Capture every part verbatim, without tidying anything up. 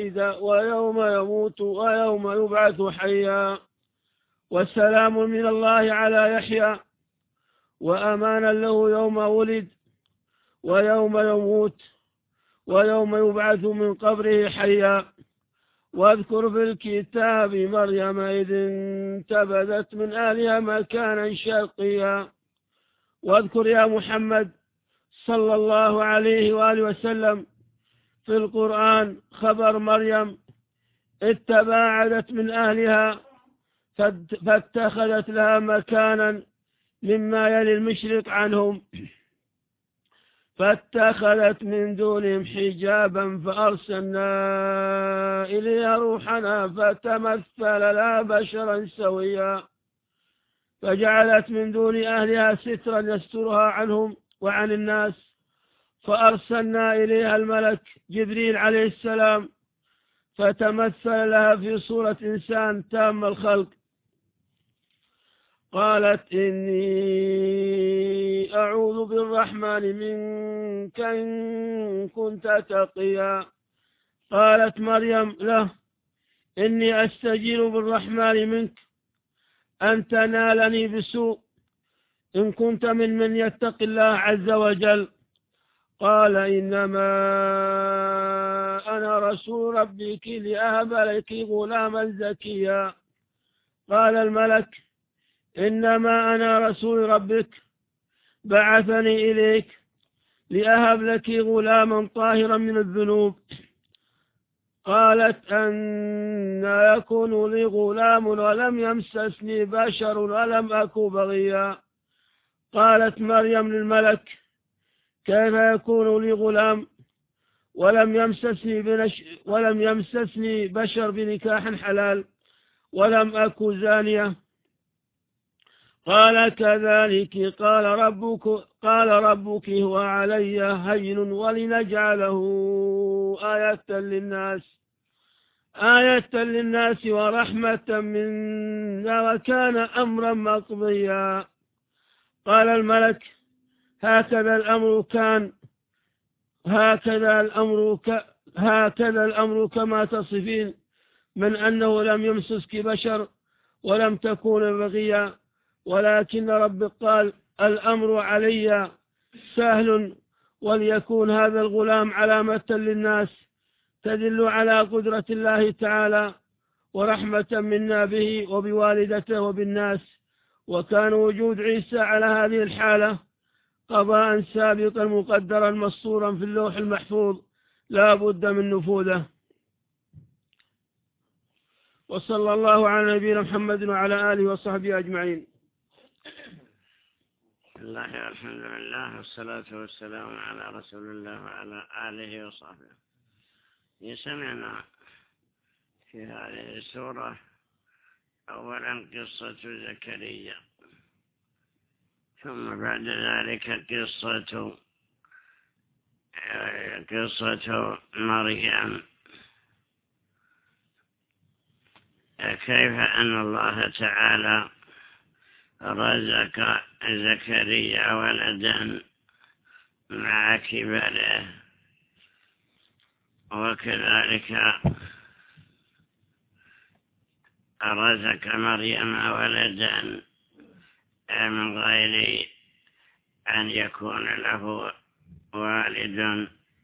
ولد ويوم يموت ويوم يبعث حيا، والسلام من الله على يحيى، وأمانا له يوم ولد ويوم يموت ويوم يبعث من قبره حيا. واذكر في الكتاب مريم إذ انتبذت من أهلها مكانا شرقيا. واذكر يا محمد صلى الله عليه وآله وسلم في القرآن خبر مريم إذ تباعدت من أهلها فاتخذت لها مكانا مما يلي المشرق عنهم، فاتخذت من دونهم حجابا فأرسلنا إليها روحنا فتمثل لها بشرا سويا، فجعلت من دون أهلها سترا يسترها عنهم وعن الناس، فأرسلنا إليها الملك جبريل عليه السلام فتمثل لها في صورة إنسان تام الخلق. قالت إني أعوذ بالرحمن منك إن كنت تقيا. قالت مريم له إني أستجير بالرحمن منك أن تنالني بسوء إن كنت من من يتق الله عز وجل. قال إنما أنا رسول ربك لأهب لك غلاما زكيا. قال الملك إنما أنا رسول ربك بعثني إليك لأهب لك غلاما طاهرا من الذنوب. قالت أن يكون لي غلام ولم يمسسني بشر ولم أك بغيا. قالت مريم للملك كيف يكون لي غلام ولم يمسسني, بنش ولم يمسسني بشر بنكاح حلال ولم أك زانية. قال كذلك قال ربك, قال ربك هو علي هين ولنجعله آية للناس آية للناس ورحمة منا وكان أمرا مقضيا. قال الملك هكذا الأمر كان هكذا الأمر ك هكذا الأمر كما تصفين من أنه لم يمسسك بشر ولم تكون بغيا، ولكن ربك قال الأمر علي سهل وليكون هذا الغلام علامة للناس تدل على قدرة الله تعالى ورحمة منا به وبوالدته وبالناس. وكان وجود عيسى على هذه الحالة قضاء سابقا مقدرا مسطورا في اللوح المحفوظ لا بد من نفوذه. وصلى الله على نبينا محمد وعلى آله وصحبه أجمعين. الله الحمد لله والصلاة والسلام على رسول الله وعلى آله وصحبه. يسمعنا في هذه السورة أولا قصة زكريا، ثم بعد ذلك قصة قصة مريم، كيف أن الله تعالى رزق زكريا ولدا مع كبره، وكذلك رزق مريم ولدا من غير أن يكون له والد.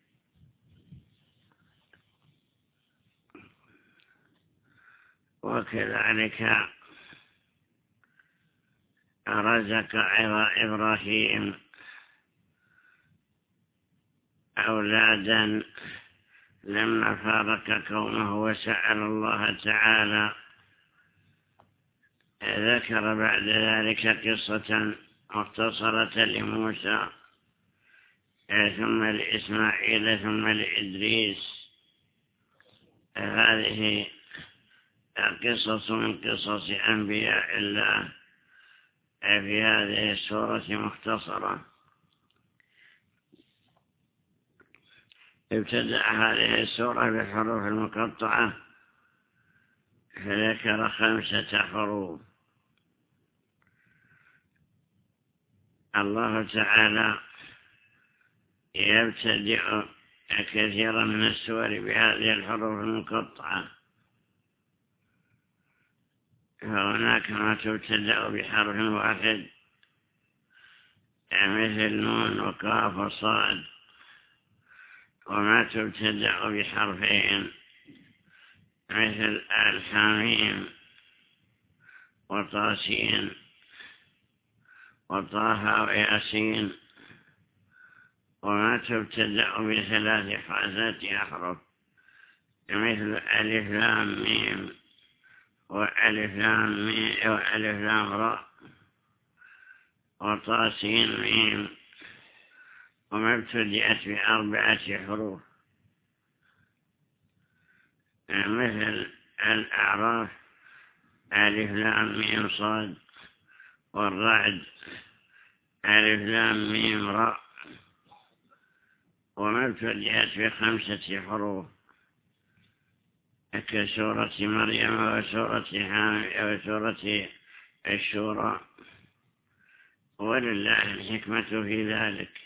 وكذلك رزق إبراهيم أولادا لما فارق قومه وسأل الله تعالى. ذكر بعد ذلك قصة مختصرة لموسى ثم لإسماعيل ثم لإدريس. هذه قصص من قصص أنبياء الله في هذه السورة مختصرة. ابتدأ هذه السورة بالحروف المقطعة فذكر خمسة حروف. الله تعالى يبتدئ كثيرا من السور بهذه الحروف المقطعة، فهناك ما تبتدأ بحرف واحد مثل نون وقاف وصاد، وما تبتدأ بحرفين مثل الحميم وطاسين وطه وياسين، وما تبتدأ بثلاث حركات أحرف مثل ألف لام ميم وألف لام ميم وألف لام راء وطاسين ميم، وما ابتدأت بأربعة حروف مثل الأعراف ألف لام ميم صاد، والرعد ألف لام ميم راء، وما ابتدأت بخمسة حروف كسورة مريم وسورة حامد وسورة الشورى، ولله الحكمة في ذلك.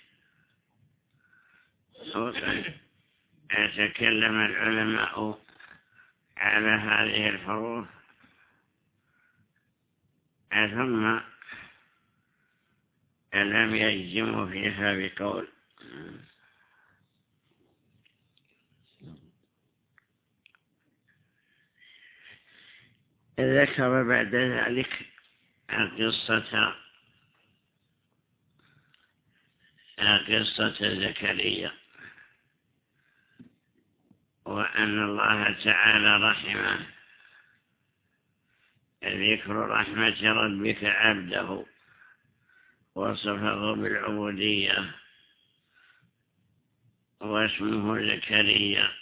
وقد يتكلم العلماء على هذه الحروف ثم لم يجزموا فيها بقول. ذكر بعد ذلك قصة قصة زكريا، وأن الله تعالى رحمه، ذكر رحمة ربك عبده وصفه بالعبودية، واسمه زكريا،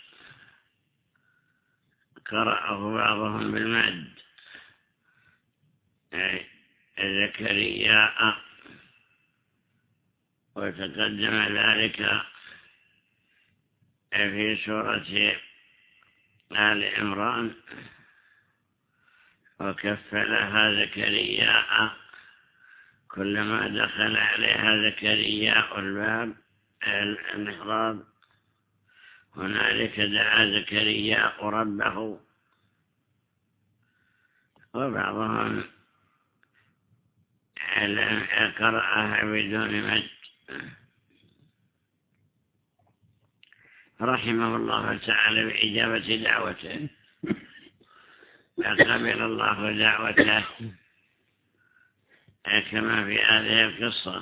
قرأه بعضهم بالمد زكريا، وتقدم ذلك في سورة آل عمران، وكفلها زكريا كلما دخل عليها زكريا الباب المحراب هنالك دعا زكريا ربه. وبعضهم قرأها بدون مد. رحمه الله تعالى بإجابة دعوته، فقبل الله دعوته كما في هذه القصة،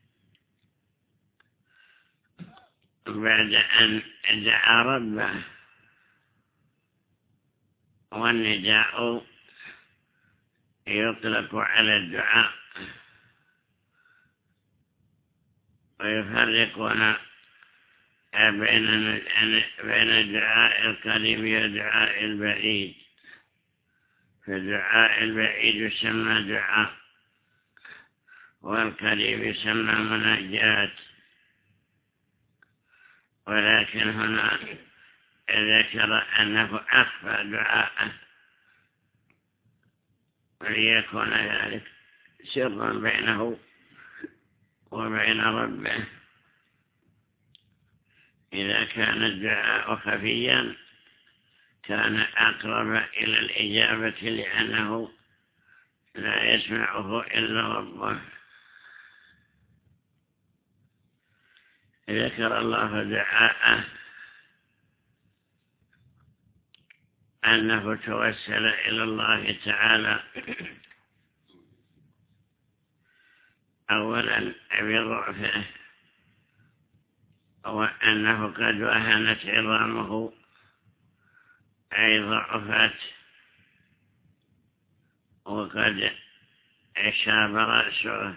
بعد أن دعا ربه. والنداء يطلق على الدعاء، ويفرقون بين بين الدعاء القريب والدعاء البعيد. فالدعاء البعيد يسمى دعاء، والقريب يسمى مناجات. ولكن هنا ذكر أنه أخفى دعاءه وليكون ذلك سرا بينه وبين ربه. إذا كان الدعاء خفيا كان أقرب إلى الإجابة، لأنه لا يسمعه إلا ربه. ذكر الله دعاءه أنه توسل إلى الله تعالى أولا بضعفه، وأنه قد وهنت عظامه أي ضعفت، وقد شاب رأسه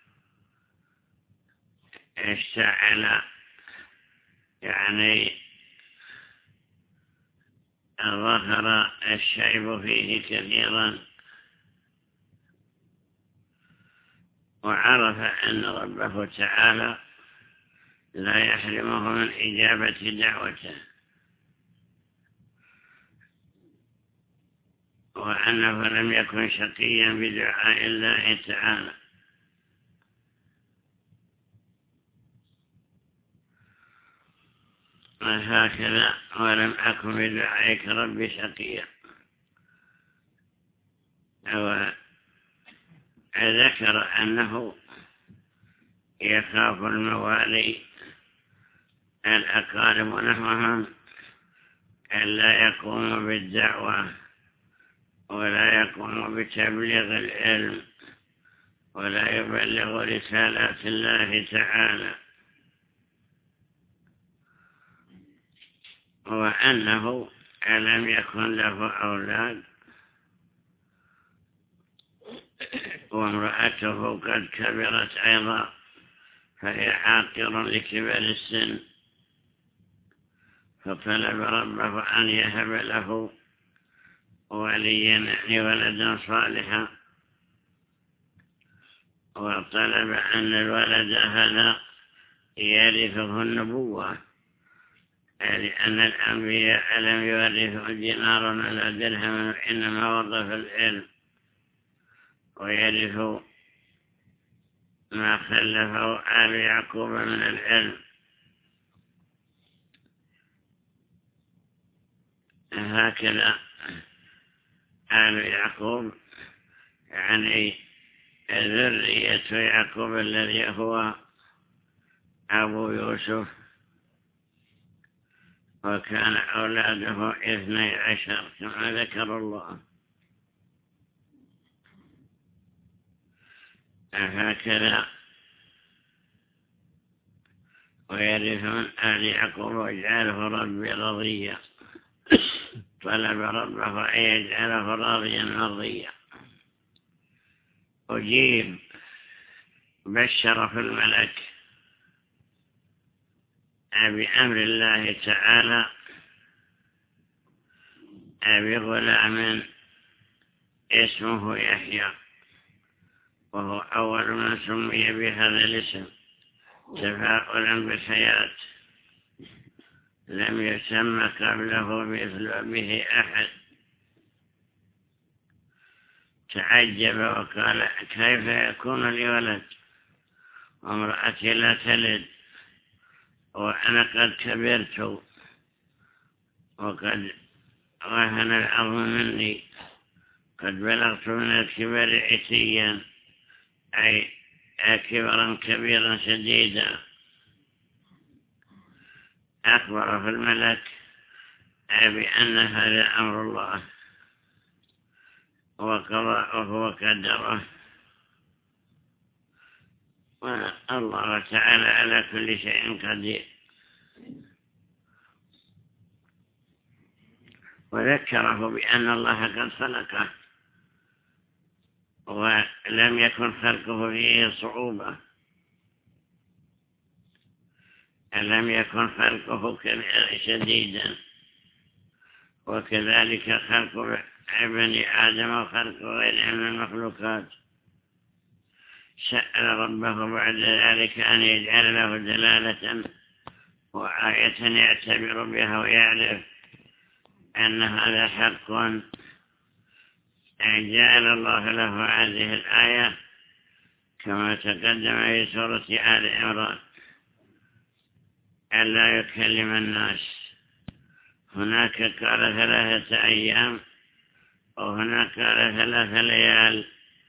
اشتعل، يعني ظهر الشيب فيه كثيرا، وعرف أن ربه تعالى لا يحرمه من إجابة دعوته، وأنه لم يكن شقيا بدعاء الله تعالى. هكذا ولم أكن بدعائك ربي شقيا. وذكر أنه يخاف الموالي الأقارب ونحوهم ألا يقوم بالدعوة ولا يقوم بتبليغ العلم ولا يبلغ رسالات الله تعالى، وأنه لم يكن له أولاد وامرأته قد كبرت أيضا فهي عاقر لكبر السن، فطلب ربه أن يهب له وليا يعني ولدا صالحا، وطلب أن الولد هذا يرثه النبوة، لأن الأنبياء لم يورثوا دينارا ولا درهما إنما وظف العلم ويرثوا ما خلفه آل يعقوب من العلم. هكذا آل يعقوب يعني ذرية يعقوب الذي هو أبو يوسف، وكان أولاده اثني عشر كما ذكر الله. هكذا ويرثون آل يعقوب واجعله ربي رضيا، طلب ربه أن يجعله راضيا مرضيا. أجيب بشر في الملك بأمر الله تعالى بغلام اسمه يحيى، وهو أول من سمي بهذا الاسم تفاؤلا بالحياة، لم يسمى قبله مثل به أحد. تعجب وقال كيف يكون لي ولد وامرأتي لا تلد وأنا قد كبرت وقد وهن العظم مني، قد بلغت من الكبر عتيا أي كبرا كبيرا شديدا. أخبر في الملك بأن هذا أمر الله وقضاءه وقدره، والله تعالى على كل شيء قدير. وذكره بأن الله قد خلقه ولم يكن خلقه فيه صعوبة، لم يكن خلقه شديدا، وكذلك خلق بني آدم وخلق غيرهم من المخلوقات. سأل ربه بعد ذلك أن يجعل له دلالة وآية يعتبر بها ويعرف أن هذا حق. جعل الله له هذه الآية كما تقدم في سورة آل عمران ألا يكلم الناس. هناك قال ثلاثة أيام وهناك قال ثلاثة ليال،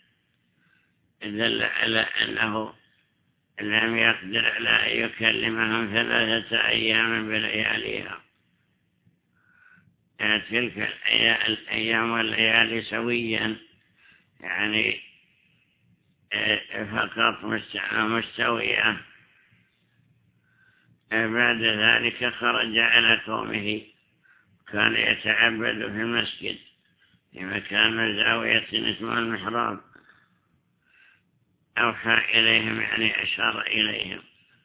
دل على أنه لم يقدر على أن يكلمهم ثلاثة أيام بلياليها. تلك الأيام والليالي سويا يعني فقط مستوية. بعد ذلك خرج على قومه، كان يتعبد في المسجد في مكان زاوية اسمها المحراب. أوحى إليهم يعني أشار إليهم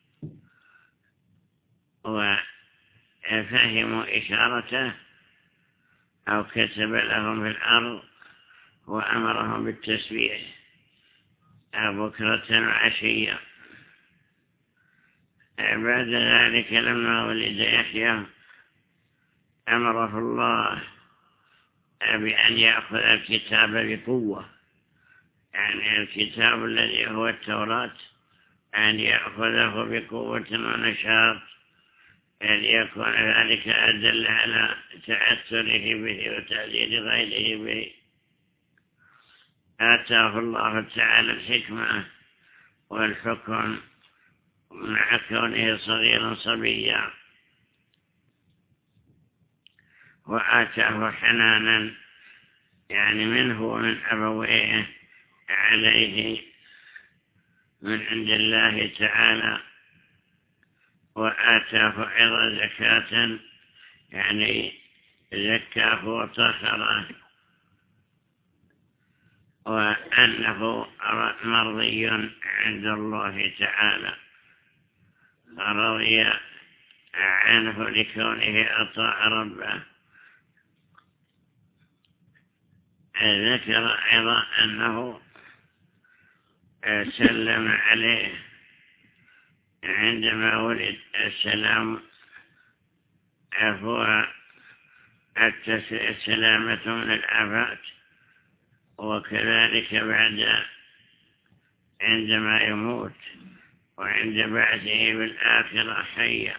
وفهموا إشارته أو كتب لهم في الأرض وأمرهم بالتسبيح بكرة وعشية. بعد ذلك لما ولد يحيى أمره الله بأن يأخذ الكتاب بقوة، يعني الكتاب الذي هو التوراة أن يأخذه بقوة ونشاط ليكون ذلك أدل على تأثره به وتعديد غيره به. آتاه الله تعالى الحكمة والحكم مع كونه صغيرا صبيا، وآتاه حنانا يعني منه ومن أبويه عليه من عند الله تعالى، وآتاه أيضا زكاة يعني زكاه وطهره، وأنه مرضي عند الله تعالى رضي عنه لكونه أطاع ربه. ذكر أيضا أنه سلم عليه عندما ولد. السلام هو السلامة من الآفات، وكذلك بعد عندما يموت وعند بعثه بالآخرة حيا.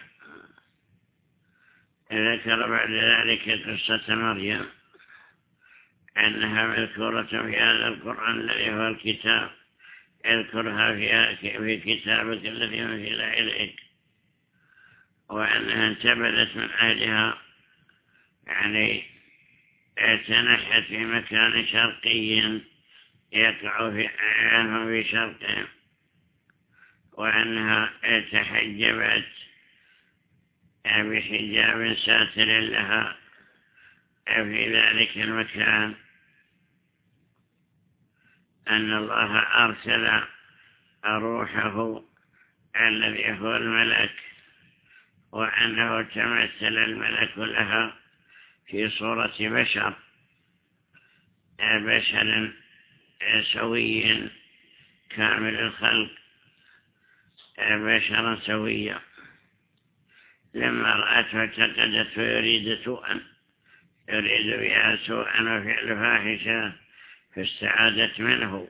ذكر بعد ذلك قصة مريم أنها مذكورة في هذا القرآن الذي هو الكتاب، اذكرها في كتابك الذي أنزل إليك، وأنها انتبذت من أهلها يعني تنحت في مكان شرقي يقع في عنهم في شرقهم، وأنها تحجبت بحجاب ساتر لها في ذلك المكان، أن الله أرسل روحه الذي هو الملك، وأنه تمثل الملك لها في صورة بشر بشر سوي كامل الخلق، بشرا سويا. لما رأته اعتقدت ويريد سوءا يريد بها سوءا وفعل فاحشة، فاستعادت منه،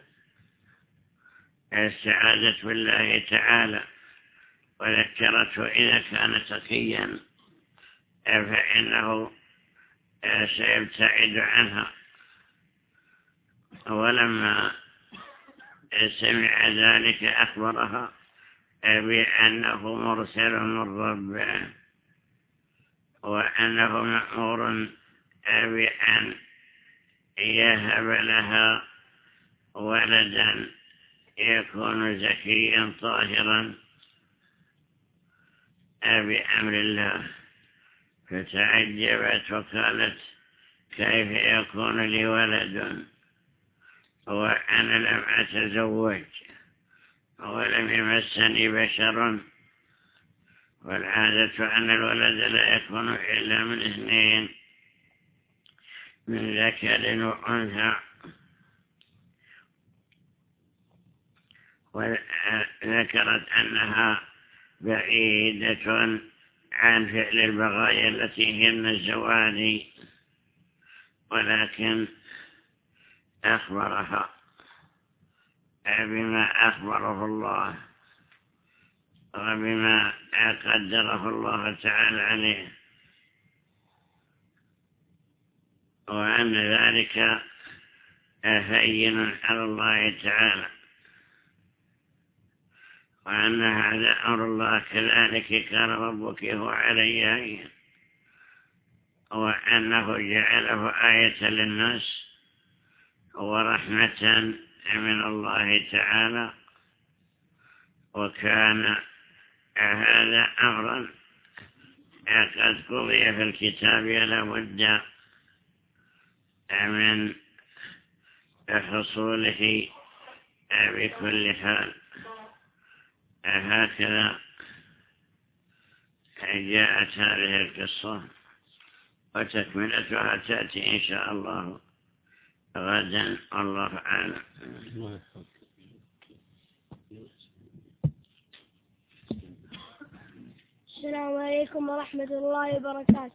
استعادت بالله تعالى، وذكرته إذا كان تقيا فإنه سيبتعد عنها. ولما سمع ذلك أخبرها بأنه مرسل من ربه، وأنه مأمور بأن يهب لها ولدا يكون زكيا طاهرا بأمر الله، فتعجبت وقالت كيف يكون لي ولد وأنا لم أتزوج ولم يمسني بشر، والعادة أن الولد لا يكون إلا من اثنين، من ذكر وأنثى. وذكرت أنها بعيدة عن فعل البغايا التي هن الزواج، ولكن أخبرها بما أخبره الله وبما قدره الله تعالى عليه، وأن ذلك هين على الله تعالى، وأن هذا أمر الله كذلك كان ربك هو علي هين، وأنه جعله آية للناس ورحمة من الله تعالى، وكان هذا أمرا قد قضي في الكتاب لا بد من حصوله بكل حال. هكذا جاءت هذه القصة، وتكملتها تأتي إن شاء الله غدا، الله أعلم. السلام عليكم ورحمة الله وبركاته.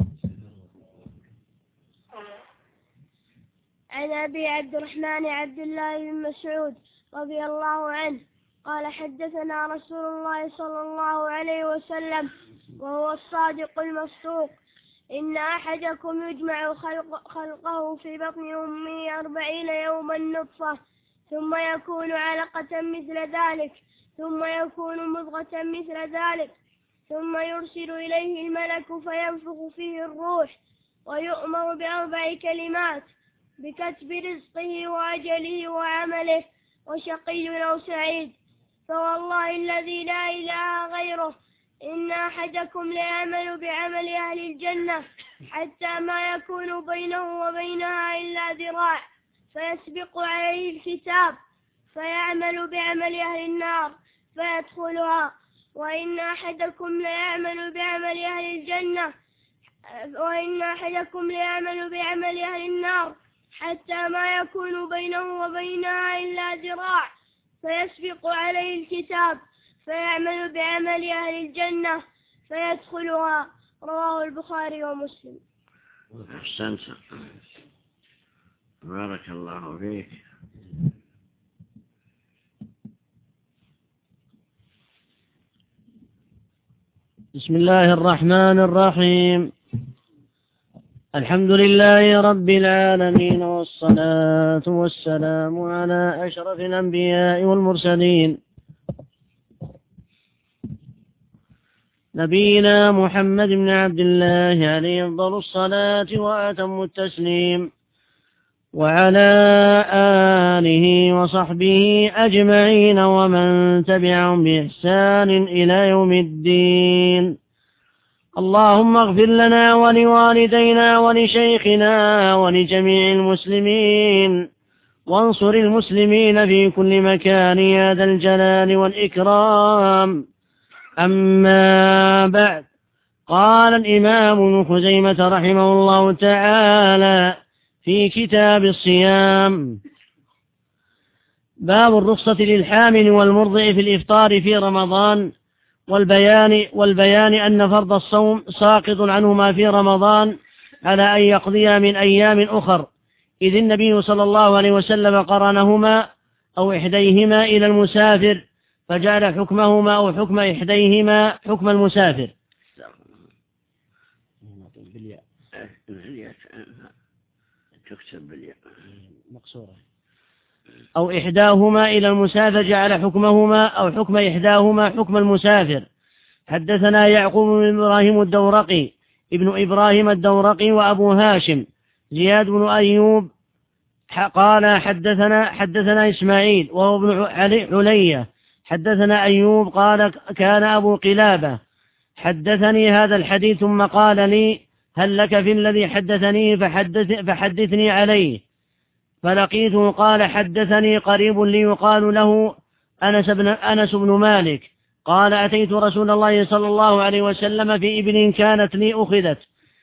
عن أبي عبد الرحمن عبد الله بن مسعود رضي الله عنه قال حدثنا رسول الله صلى الله عليه وسلم وهو الصادق المصدوق: إن أحدكم يجمع خلق خلقه في بطن أمه أربعين يوما نطفة، ثم يكون علقة مثل ذلك، ثم يكون مضغة مثل ذلك، ثم يرسل إليه الملك فينفخ فيه الروح، ويؤمر بأربع كلمات: بكتب رزقه وأجله وعمله، وشقي أو سعيد. فوالله الذي لا إله غيره إن أحدكم ليعمل بعمل أهل الجنة حتى ما يكون بينه وبينها إلا ذراع، فيسبق عليه الكتاب فيعمل بعمل أهل النار فيدخلها. وإن أحدكم ليعمل بعمل أهل الجنة وإن أحدكم ليعمل بعمل أهل النار حتى ما يكون بينه وبينها إلا ذراع، فيسبق عليه الكتاب فيعمل بعمل أهل الجنة فيدخلها. رواه البخاري ومسلم. أحسنت، بارك الله فيك. بسم الله الرحمن الرحيم. الحمد لله رب العالمين، والصلاة والسلام على أشرف الأنبياء والمرسلين، نبينا محمد بن عبد الله عليه أفضل الصلاة وأتم التسليم، وعلى آله وصحبه أجمعين ومن تبعهم بإحسان إلى يوم الدين. اللهم اغفر لنا ولوالدينا ولشيخنا ولجميع المسلمين، وانصر المسلمين في كل مكان يا ذا الجلال والإكرام. أما بعد، قال الإمام ابن خزيمة رحمه الله تعالى في كتاب الصيام: باب الرخصة للحامل والمرضع في الإفطار في رمضان، والبيان, والبيان أن فرض الصوم ساقط عنهما في رمضان على أن يقضيها من أيام أخر، إذ النبي صلى الله عليه وسلم قرنهما أو إحديهما إلى المسافر، فجعل حكمهما أو حكم إحديهما حكم المسافر. تكتب بالياء مقصورة. أو إحداهما إلى المسافر جعل حكمهما أو حكم إحداهما حكم المسافر. حدثنا يعقوب بن إبراهيم الدورقي ابن إبراهيم الدورقي وأبو هاشم زياد بن أيوب قال حدثنا حدثنا إسماعيل وهو ابن علية حدثنا أيوب قال كان أبو قلابة حدثني هذا الحديث ثم قال لي: هل لك في الذي حدثني فحدث فحدثني عليه؟ فلقيته قال: حدثني قريب لي يقال له أنس بن, أنس بن مالك قال: أتيت رسول الله صلى الله عليه وسلم في إبل كانت لي أخذت،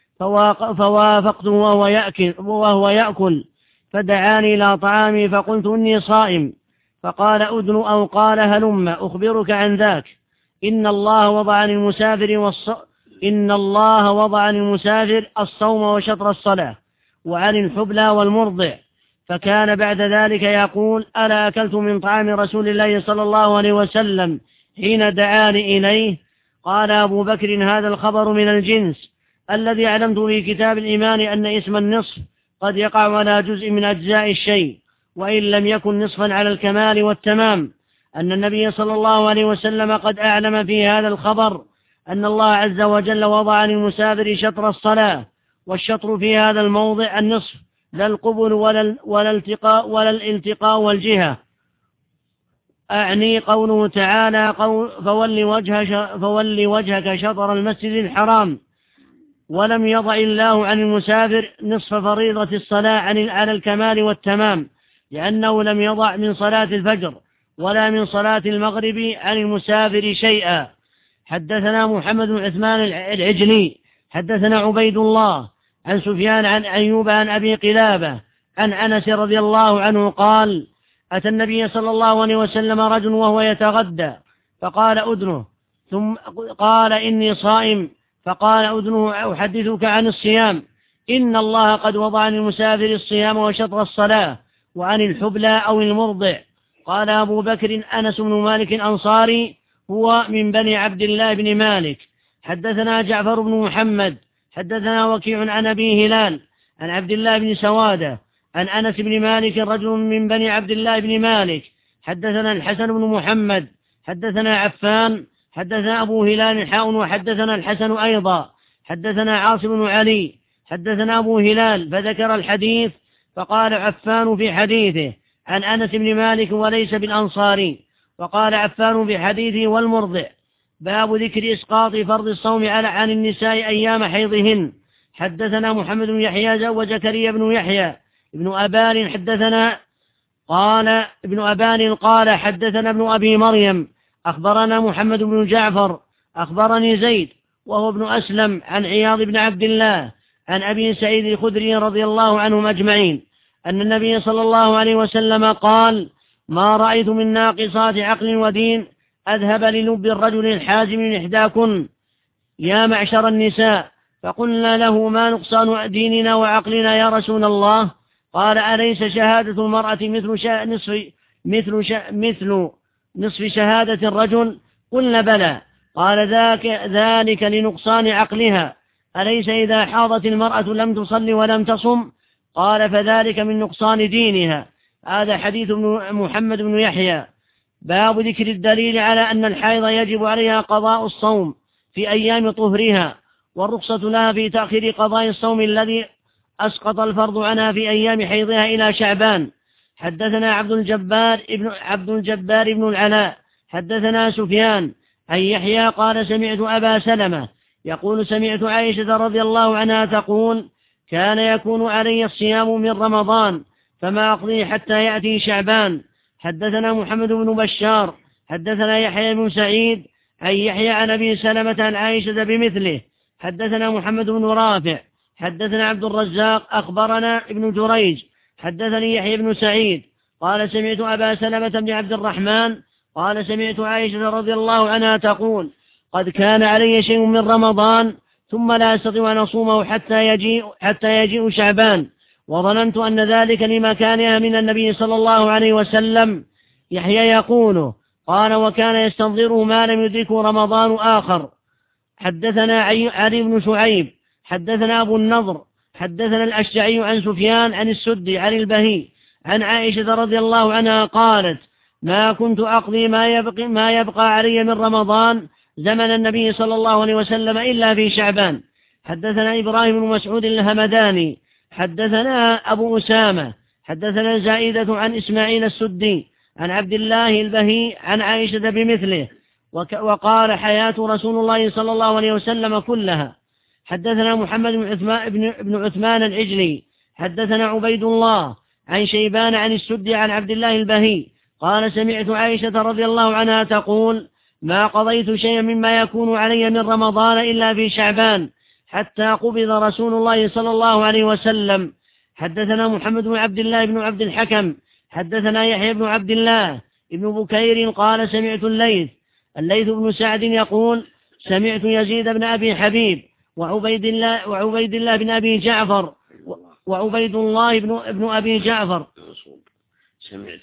فوافقته وهو يأكل, وهو يأكل فدعاني إلى طعامي، فقلت: إني صائم. فقال: أدن أو قال: هلم أخبرك عن ذاك. إن الله وضع عن المسافر والص... إن الله وضع عن المسافر الصوم وشطر الصلاة وعن الحبلى والمرضع. فكان بعد ذلك يقول: ألا أكلت من طعام رسول الله صلى الله عليه وسلم حين دعاني إليه؟ قال أبو بكر: هذا الخبر من الجنس الذي علمت في كتاب الإيمان أن اسم النصف قد يقع على جزء من أجزاء الشيء، وإن لم يكن نصفا على الكمال والتمام، أن النبي صلى الله عليه وسلم قد أعلم في هذا الخبر أن الله عز وجل وضع عن المسافر شطر الصلاة، والشطر في هذا الموضع النصف، لا القبل ولا, ولا الالتقاء ولا الالتقاء والجهة. أعني قوله تعالى: قول فول, وجه فول وجهك شطر المسجد الحرام. ولم يضع الله عن المسافر نصف فريضة الصلاة على الكمال والتمام، لأنه لم يضع من صلاة الفجر ولا من صلاة المغرب عن المسافر شيئا. حدثنا محمد بن عثمان العجلي حدثنا عبيد الله عن سفيان عن أيوب عن أبي قلابة عن أنس رضي الله عنه قال: أتى النبي صلى الله عليه وسلم رجل وهو يتغدى، فقال: أدنه. ثم قال: إني صائم. فقال: أدنه أحدثك عن الصيام. إن الله قد وضع عن المسافر الصيام وشطر الصلاة وعن الحبلى أو المرضع. قال أبو بكر: أنس بن مالك الأنصاري هو من بني عبد الله بن مالك. حدثنا جعفر بن محمد حدثنا وكيع عن أبي هلال عن عبد الله بن سوادة عن أنس بن مالك رجل من بني عبد الله بن مالك. حدثنا الحسن بن محمد حدثنا عفان حدثنا أبو هلال حاء وحدثنا الحسن أيضا حدثنا عاصم بن علي حدثنا أبو هلال فذكر الحديث فقال عفان في حديثه عن أنس بن مالك وليس بالأنصاري. وقال عفان في حديثه والمرضع. باب ذكر إسقاط فرض الصوم على عن النساء أيام حيضهن. حدثنا محمد بن يحيى وزكريا بن يحيى ابن أبان حدثنا قال ابن أبان قال حدثنا ابن أبي مريم أخبرنا محمد بن جعفر أخبرني زيد وهو ابن أسلم عن عياض بن عبد الله عن أبي سعيد الخدري رضي الله عنهم أجمعين أن النبي صلى الله عليه وسلم قال: ما رأيت من ناقصات عقل ودين أذهب للب الرجل الحازم من إحداكن يا معشر النساء. فقلنا له: ما نقصان ديننا وعقلنا يا رسول الله؟ قال: أليس شهادة المرأة مثل شا... نصف مثل شا... مثل نصف شهادة الرجل؟ قلنا: بلى. قال: ذاك ذلك لنقصان عقلها. أليس إذا حاضت المرأة لم تصل ولم تصم؟ قال: فذلك من نقصان دينها. هذا حديث محمد بن يحيى. باب ذكر الدليل على أن الحائض يجب عليها قضاء الصوم في أيام طهرها، والرخصة لها في تأخير قضاء الصوم الذي أسقط الفرض عنها في أيام حيضها إلى شعبان. حدثنا عبد الجبار ابن عبد الجبار بن العلاء حدثنا سفيان عن يحيى قال: سمعت أبا سلمة يقول: سمعت عائشة رضي الله عنها تقول: كان يكون علي الصيام من رمضان فما أقضي حتى يأتي شعبان. حدثنا محمد بن بشار حدثنا يحيى بن سعيد عن يحيى عن أبي سلمة عن عائشة بمثله. حدثنا محمد بن رافع حدثنا عبد الرزاق أخبرنا ابن جريج حدثني يحيى بن سعيد قال: سمعت أبا سلمة بن عبد الرحمن قال: سمعت عائشة رضي الله عنها تقول: قد كان علي شيء من رمضان ثم لا أستطيع أن أصومه حتى يجيء, حتى يجيء شعبان، وظننت أن ذلك لمكانها من النبي صلى الله عليه وسلم. يحيى يقول: قال: وكان يستنظره ما لم يدركه رمضان آخر. حدثنا علي بن شعيب حدثنا أبو النضر حدثنا الأشجعي عن سفيان عن السدي عن البهي عن عائشة رضي الله عنها قالت: ما كنت أقضي ما يبقى, ما يبقى علي من رمضان زمن النبي صلى الله عليه وسلم إلا في شعبان. حدثنا إبراهيم بن مسعود الهمداني حدثنا أبو أسامة حدثنا زائدة عن إسماعيل السدي عن عبد الله البهي عن عائشة بمثله، وقال: حياة رسول الله صلى الله عليه وسلم كلها. حدثنا محمد بن عثمان, بن عثمان العجلي حدثنا عبيد الله عن شيبان عن السدي عن عبد الله البهي قال: سمعت عائشة رضي الله عنها تقول: ما قضيت شيئا مما يكون علي من رمضان إلا في شعبان حتى قبض رسول الله صلى الله عليه وسلم. حدثنا محمد بن عبد الله بن عبد الحكم حدثنا يحيى بن عبد الله ابن بكير قال: سمعت الليث الليث بن سعد يقول: سمعت يزيد بن أبي حبيب وعبيد الله, وعبيد الله بن أبي جعفر وعبيد الله بن, ابن أبي جعفر سمعت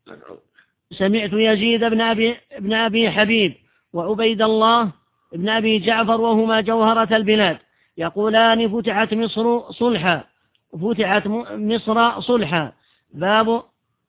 سمعت يزيد بن أبي, بن أبي حبيب وعبيد الله بن أبي جعفر وهما جوهرة البلاد يقولان: فتحت مصر صلحا فتحت مصر صلحا. باب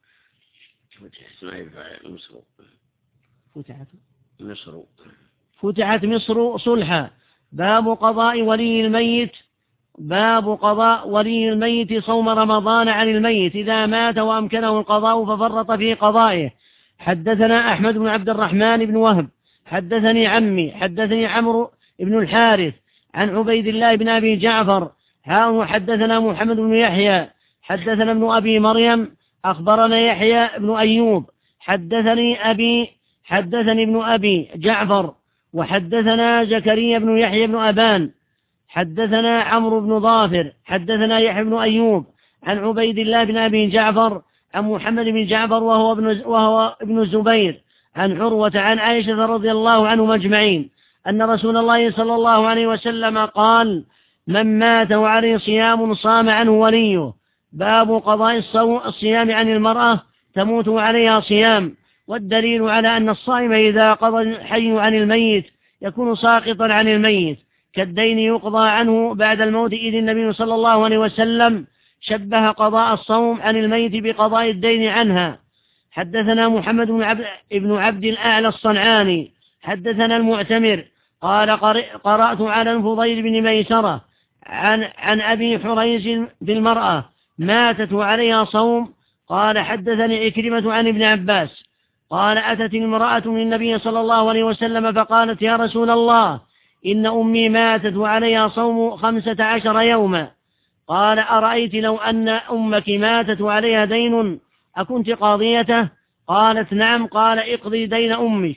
فتحت مصر فتحت مصر صلحا. باب قضاء ولي الميت باب قضاء ولي الميت صوم رمضان عن الميت إذا مات وأمكنه القضاء ففرط في قضائه. حدثنا أحمد بن عبد الرحمن بن وهب حدثني عمي حدثني عمرو بن الحارث عن عبيد الله بن أبي جعفر ها حدثنا محمد بن يحيى حدثنا ابن أبي مريم أخبرنا يحيى بن أيوب حدثني أبي حدثني ابن أبي جعفر وحدثنا زكريا بن يحيى بن أبان حدثنا عمرو بن ظافر حدثنا يحيى بن أيوب عن عبيد الله بن أبي جعفر عن محمد بن جعفر وهو ابن, وهو ابن الزبير عن عروة عن عائشة رضي الله عنهم أجمعين أن رسول الله صلى الله عليه وسلم قال: من مات وعليه صيام صام عنه وليه. باب قضاء الصيام عن المرأة تموت عليها صيام. والدليل على أن الصائم إذا قضى الحي عن الميت يكون ساقطا عن الميت كالدين يقضى عنه بعد الموت، إذ النبي صلى الله عليه وسلم شبه قضاء الصوم عن الميت بقضاء الدين عنها. حدثنا محمد بن عبد, بن عبد الأعلى الصنعاني حدثنا المعتمر قال قرأت على الفضيل بن ميسرة عن, عن أبي حريز بالمرأة ماتت وعليها صوم. قال حدثني إكرمة عن ابن عباس قال أتت المرأة للنبي صلى الله عليه وسلم فقالت يا رسول الله إن أمي ماتت وعليها صوم خمسة عشر يوما. قال أرأيت لو أن أمك ماتت وعليها دين أكنت قاضيته؟ قالت نعم. قال اقضي دين أمك.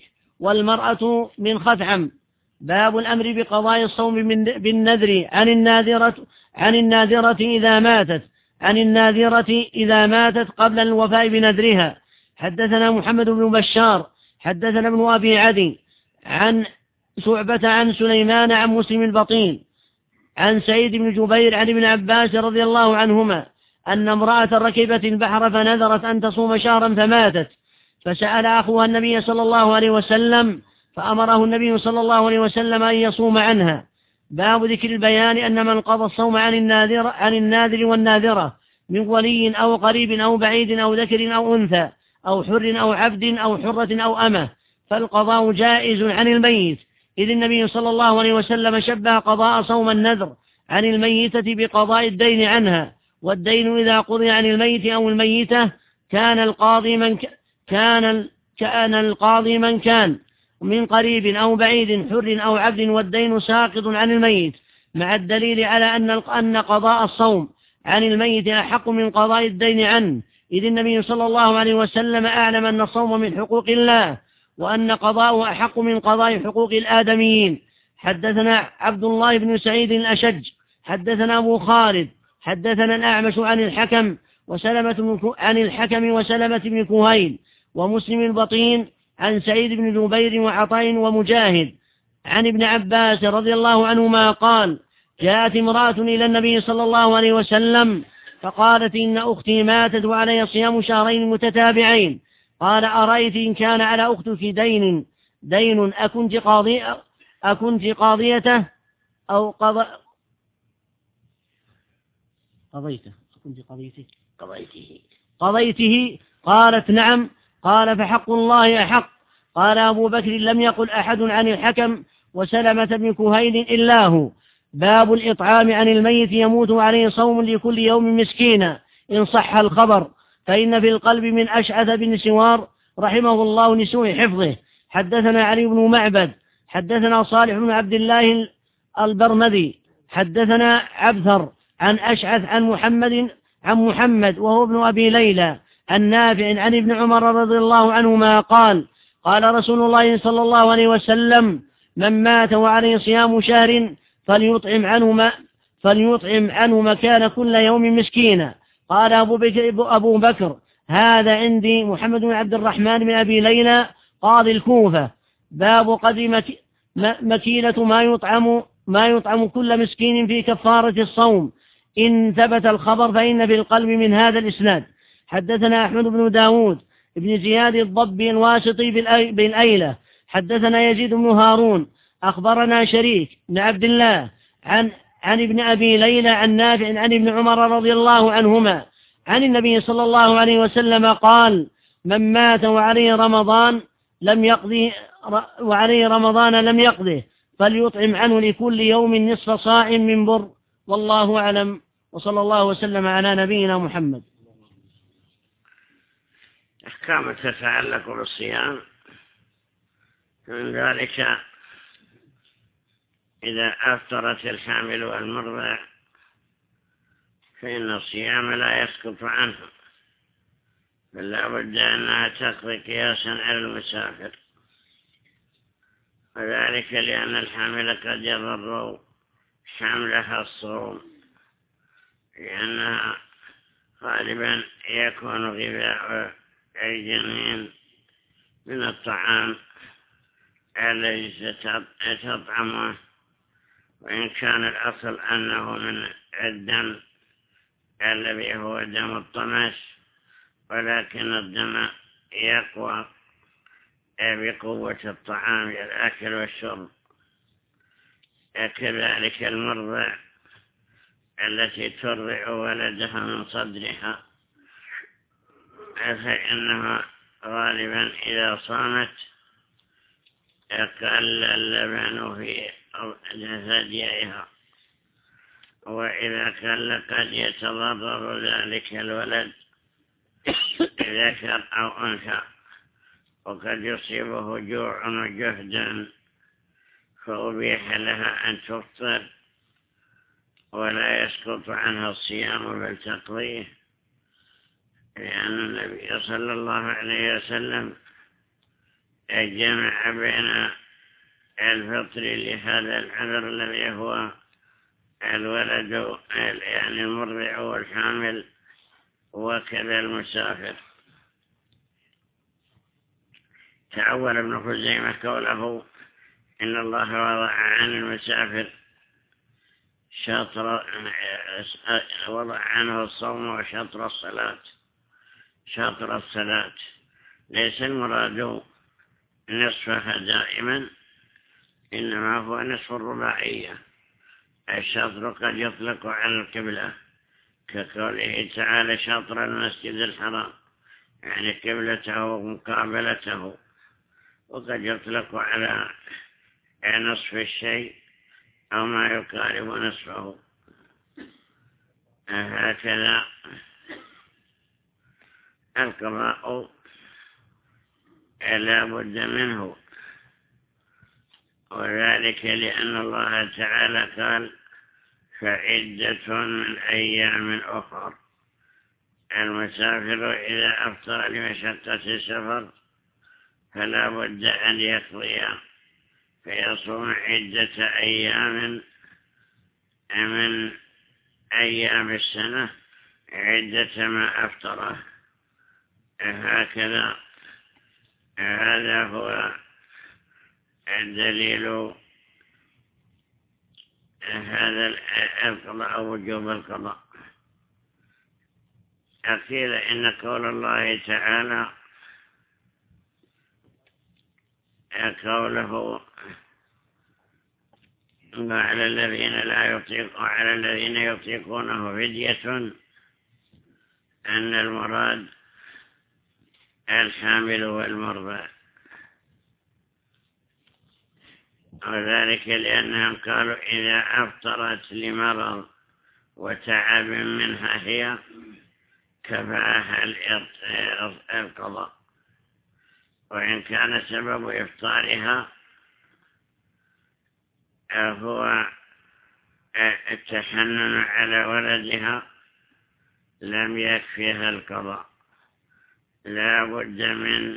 والمرأة من خثعم. باب الأمر بقضاء الصوم بالنذر عن الناذرة عن الناذرة إذا ماتت عن الناذرة إذا ماتت قبل الوفاء بنذرها. حدثنا محمد بن بشار حدثنا ابن أبي عدي عن شعبة عن سليمان عن مسلم البطين عن سعيد بن جبير عن ابن عباس رضي الله عنهما أن امرأة ركبت البحر فنذرت أن تصوم شهرا فماتت، فسأل أخوها النبي صلى الله عليه وسلم فأمره النبي صلى الله عليه وسلم أن يصوم عنها. باب ذكر البيان أن من قضى الصوم عن الناذر عن الناذر والناذرة من ولي أو قريب أو بعيد أو ذكر أو أنثى أو حر أو عبد أو حرة أو أمة فالقضاء جائز عن الميت، إذ النبي صلى الله عليه وسلم شبه قضاء صوم النذر عن الميتة بقضاء الدين عنها. والدين إذا قضي عن الميت أو الميتة كان القاضي من كان كان القاضي من كان من قريب أو بعيد حر أو عبد، والدين ساقط عن الميت، مع الدليل على أن أن قضاء الصوم عن الميت أحق من قضاء الدين عنه، إذ النبي صلى الله عليه وسلم أعلم أن الصوم من حقوق الله وأن قضاءه أحق من قضاء حقوق الآدميين. حدثنا عبد الله بن سعيد الأشج حدثنا أبو خالد حدثنا الأعمش عن الحكم وسلمة عن الحكم وسلمة بن كهيل ومسلم البطين عن سعيد بن جبير وعطاء ومجاهد عن ابن عباس رضي الله عنهما قال جاءت امرأة إلى النبي صلى الله عليه وسلم فقالت إن أختي ماتت وعلي صيام شهرين متتابعين. قال أرأيت إن كان على أختك دين دين أكنت قاضية أكنت قاضيته أو قض... قضيته أكنت قضيته قضيته قضيته قالت نعم. قال فحق الله أحق. قال أبو بكر لم يقل أحد عن الحكم وسلمة بن كهيل إلا هو. باب الإطعام عن الميت يموت عليه صوم لكل يوم مسكينا إن صح الخبر، فإن في القلب من أشعث بن سوار رحمه الله لسوء حفظه. حدثنا علي بن معبد حدثنا صالح بن عبد الله البرمذي حدثنا عبثر عن أشعث عن محمد عن محمد وهو ابن أبي ليلى عن نافع عن ابن عمر رضي الله عنهما قال قال رسول الله صلى الله عليه وسلم من مات وعليه صيام شهر فليطعم عنه ما فليطعم عنه مكان كل يوم مسكينا. قال أبو بكر, أبو بكر هذا عندي محمد بن عبد الرحمن بن أبي ليلى قاضي الكوفة. باب قدر مكيلة ما يطعم ما يطعم كل مسكين في كفارة الصوم إن ثبت الخبر فإن في القلب من هذا الإسناد. حدثنا أحمد بن داود بن زياد الضبي الواسطي بالأيلة حدثنا يزيد بن هارون أخبرنا شريك بن عبد الله عن عن ابن أبي ليلى عن نافع عن ابن عمر رضي الله عنهما عن النبي صلى الله عليه وسلم قال من مات وعليه رمضان لم يقضي وعليه رمضان لم يقضه فليطعم عنه لكل يوم نصف صاع من بر. والله أعلم، وصلى الله وسلم على نبينا محمد. أحكام تتعلق بالصيام، من ذلك إذا أفطرت الحامل والمرضع فإن الصيام لا يسقط عنه، بل لا بد أنها تقضي قياسا على المسافر، وذلك لأن الحامل قد يضر حملها الصوم، لأنها غالبا يكون غذاء الجنين من الطعام الذي تطعمه، وإن كان الأصل أنه من الدم الذي هو دم الطمس، ولكن الدم يقوى بقوة الطعام الأكل والشرب، كذلك المرضع التي ترضع ولدها من صدرها فإنها غالبا إذا صامت قل اللبن في ثدييها، وإذا قل قد يتضرر ذلك الولد ذكر أو أنثى، وقد يصيبه جوع وجهد، فأبيح لها أن تفطر ولا يسقط عنها الصيام بل تقضيه، لأن النبي صلى الله عليه وسلم جمع بين الفطر لهذا العذر الذي هو الولد يعني المرضع والحامل وكذا المسافر. تعول ابن خزيمة قوله إن الله وضع عن المسافر شطر، وضع عنه الصوم وشطر الصلاة. شطر الصلاة ليس المراد نصفها دائما، إنما هو نصف الرباعية. الشطر قد يطلق على القبلة كقوله تعالى شطر المسجد الحرام، يعني قبلته ومقابلته، وقد يطلق على نصف الشيء أو ما يقارب نصفه. هكذا القضاء لا بد منه، وذلك لأن الله تعالى قال فعدة من أيام أخر. المسافر إذا أفطر لمشقة السفر فلا بد أن يقضي فيصوم عدة أيام من أيام السنة عدة ما أفطره. هكذا هذا هو الدليل هذا القضاء وجوب القضاء. أقيل إن قول الله تعالى قوله وعلى الذين لا يطيق وعلى الذين يطيقونه فدية، أن المراد الحامل والمرضع، وذلك لأنهم قالوا إذا أفطرت لمرض وتعب منها هي كفاها القضاء، وإن كان سبب إفطارها هو التحنن على ولدها لم يكفيها القضاء، لا بد من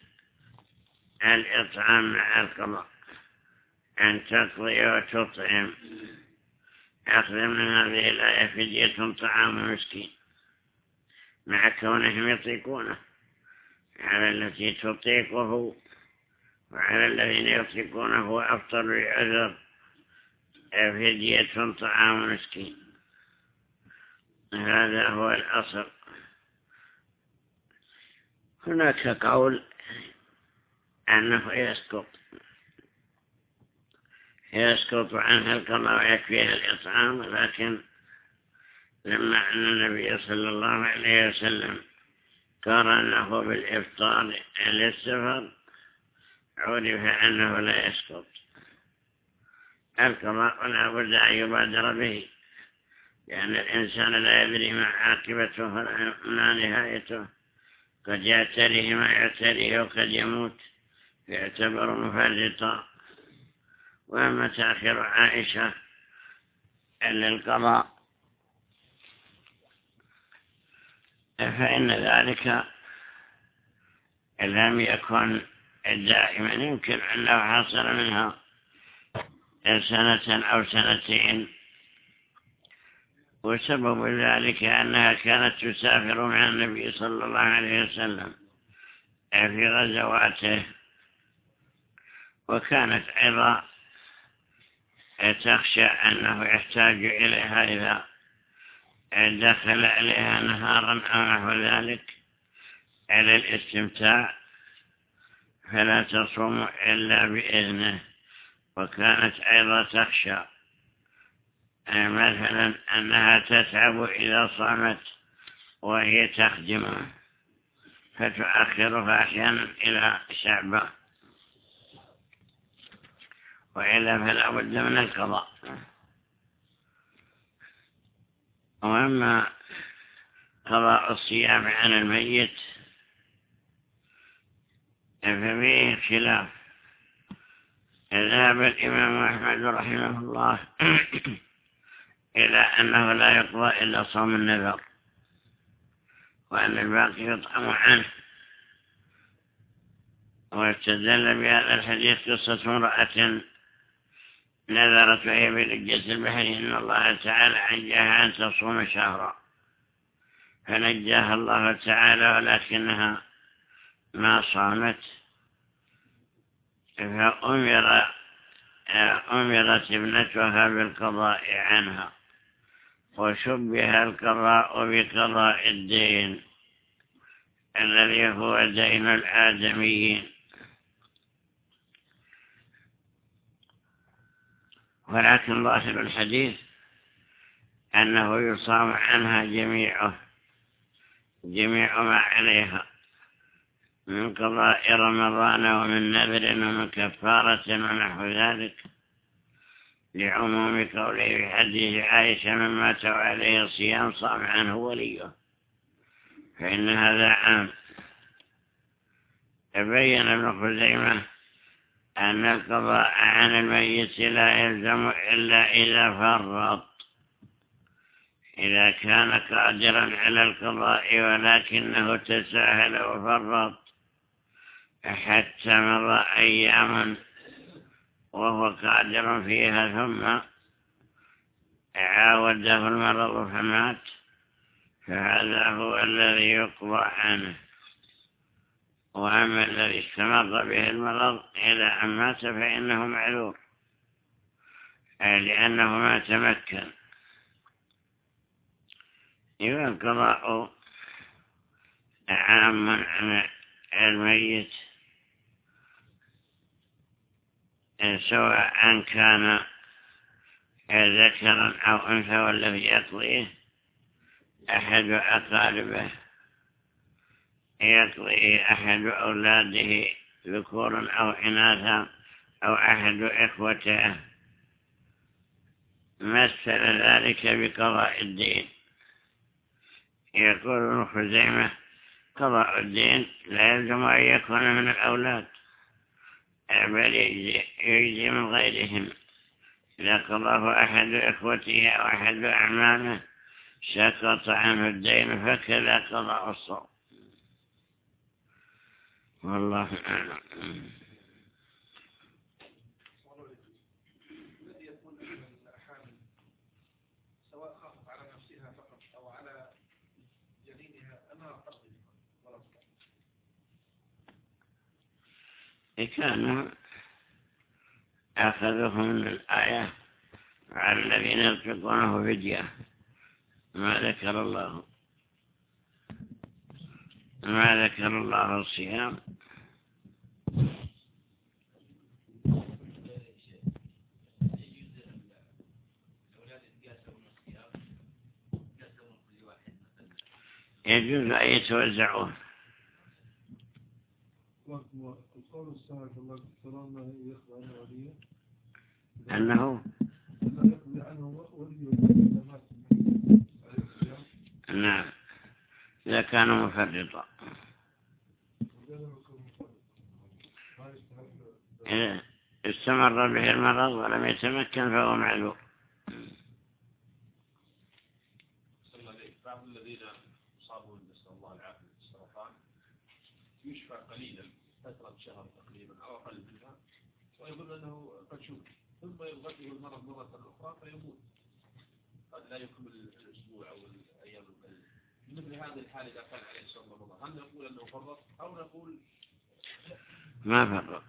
الإطعام مع القضاء، أن تقضي وتطعم. أخذ من هذه الآية فدية طعام مسكين، مع كونهم يطيقونه، على التي تطيقه وعلى الذين يطيقونه وأفطر لعذر فدية طعام مسكين. هذا هو الأصل. هناك قول أنه يسقط يسقط عنها القضاء ويكفيها الإطعام، لكن لما أن النبي صلى الله عليه وسلم قارنه بالإفطار للسفر عرف أنه لا يسقط القضاء، ولا بد أن يبادر به، لأن الإنسان لا يدري ما عاقبته وما نهايته، قد يعتريه ما يعتريه وقد يموت فيعتبر مفرطا. وأما تأخير عائشة للقضاء فإن ذلك لم يكن دائما، يمكن أنه حصل منها سنة أو سنتين، وسبب ذلك أنها كانت تسافر مع النبي صلى الله عليه وسلم في غزواته، وكانت أيضا تخشى أنه يحتاج إليها إذا دخل عليها نهارا أو نحو ذلك على الاستمتاع، فلا تصوم إلا بإذنه وكانت أيضا تخشى مثلا أنها تتعب إذا صامت وهي تخدمه فتؤخرها أحيانا إلى شعبه، وإلا فلا بد من القضاء. وأما قضاء الصيام عن الميت ففيه خلاف. ذهب الإمام أحمد رحمه الله إلى أنه لا يقضى إلا صوم النذر، وأن الباقي يطعم عنه. واستدل بهذا الحديث قصة امرأة نذرت وهي بلجة البحر إن الله تعالى أنجاها أن تصوم شهرا، فنجاها الله تعالى ولكنها ما صامت، فأمر أمرت ابنتها بالقضاء عنها، وشبه القضاء بقضاء الدين الذي هو دين الآدميين. ولكن ظاهر الحديث أنه يصام عنها جميعه جميع ما عليها من قضاء رمضان ومن نذر ومن كفارة ونحو ذلك، لعموم قوله في حديث عائشة من مات عليه الصيام صام عنه وليه، فإن هذا عام. تبين ابن خزيمة أن القضاء عن الميت لا يلزم إلا إذا فرط، إذا كان قادرا على القضاء ولكنه تساهل وفرط حتى مضى أيام وهو قادر فيها ثم عاوده المرض فمات، فهذا هو الذي يقضى عنه. وأما الذي استمر به المرض إلى أن مات فإنه معذور لأنه ما تمكن. إذا القضاء عام عن الميت سواء كان ذكرا أو أنثى، والذي يقضيه أحد أقاربه، يقضيه أحد أولاده ذكورا أو إناثا أو أحد إخوته، مثل ذلك بقضاء الدين. يقول ابن خزيمة قضاء الدين لا يلزم أن يكون من الأولاد، بل يجزي من غيرهم. إذا قضاه أحد إخوته أو أحد أعمامه سقط عنه الدين، فكذا قضاء الصوم. والله أعلم. سواء خافت على نفسها فقط أو على جنينها أنها تقضي ولا كان أخذهم من الآية على الذين يطلقونه فدية، ما ذكر الله ما ذكر الله الصيام. يجوز أن يتوزعوه. أنه نعم إذا كانوا مفرطا، إذا استمر به المرض ولم يتمكن فهو معذور. بعض الذين أصابوا نسأل الله العافية بالسرطان يشفى قليلا فترة شهر تقريبا أو أقل منها، ويظن أنه قد شفى، ثم يغذيه المرض مرة أخرى فيموت، قد لا يكمل الأسبوع أو الأيام القليلة. مثل هذه الحالة إذا كان عليه صوم رمضان هل نقول أنه فرط أو نقول ما فرط؟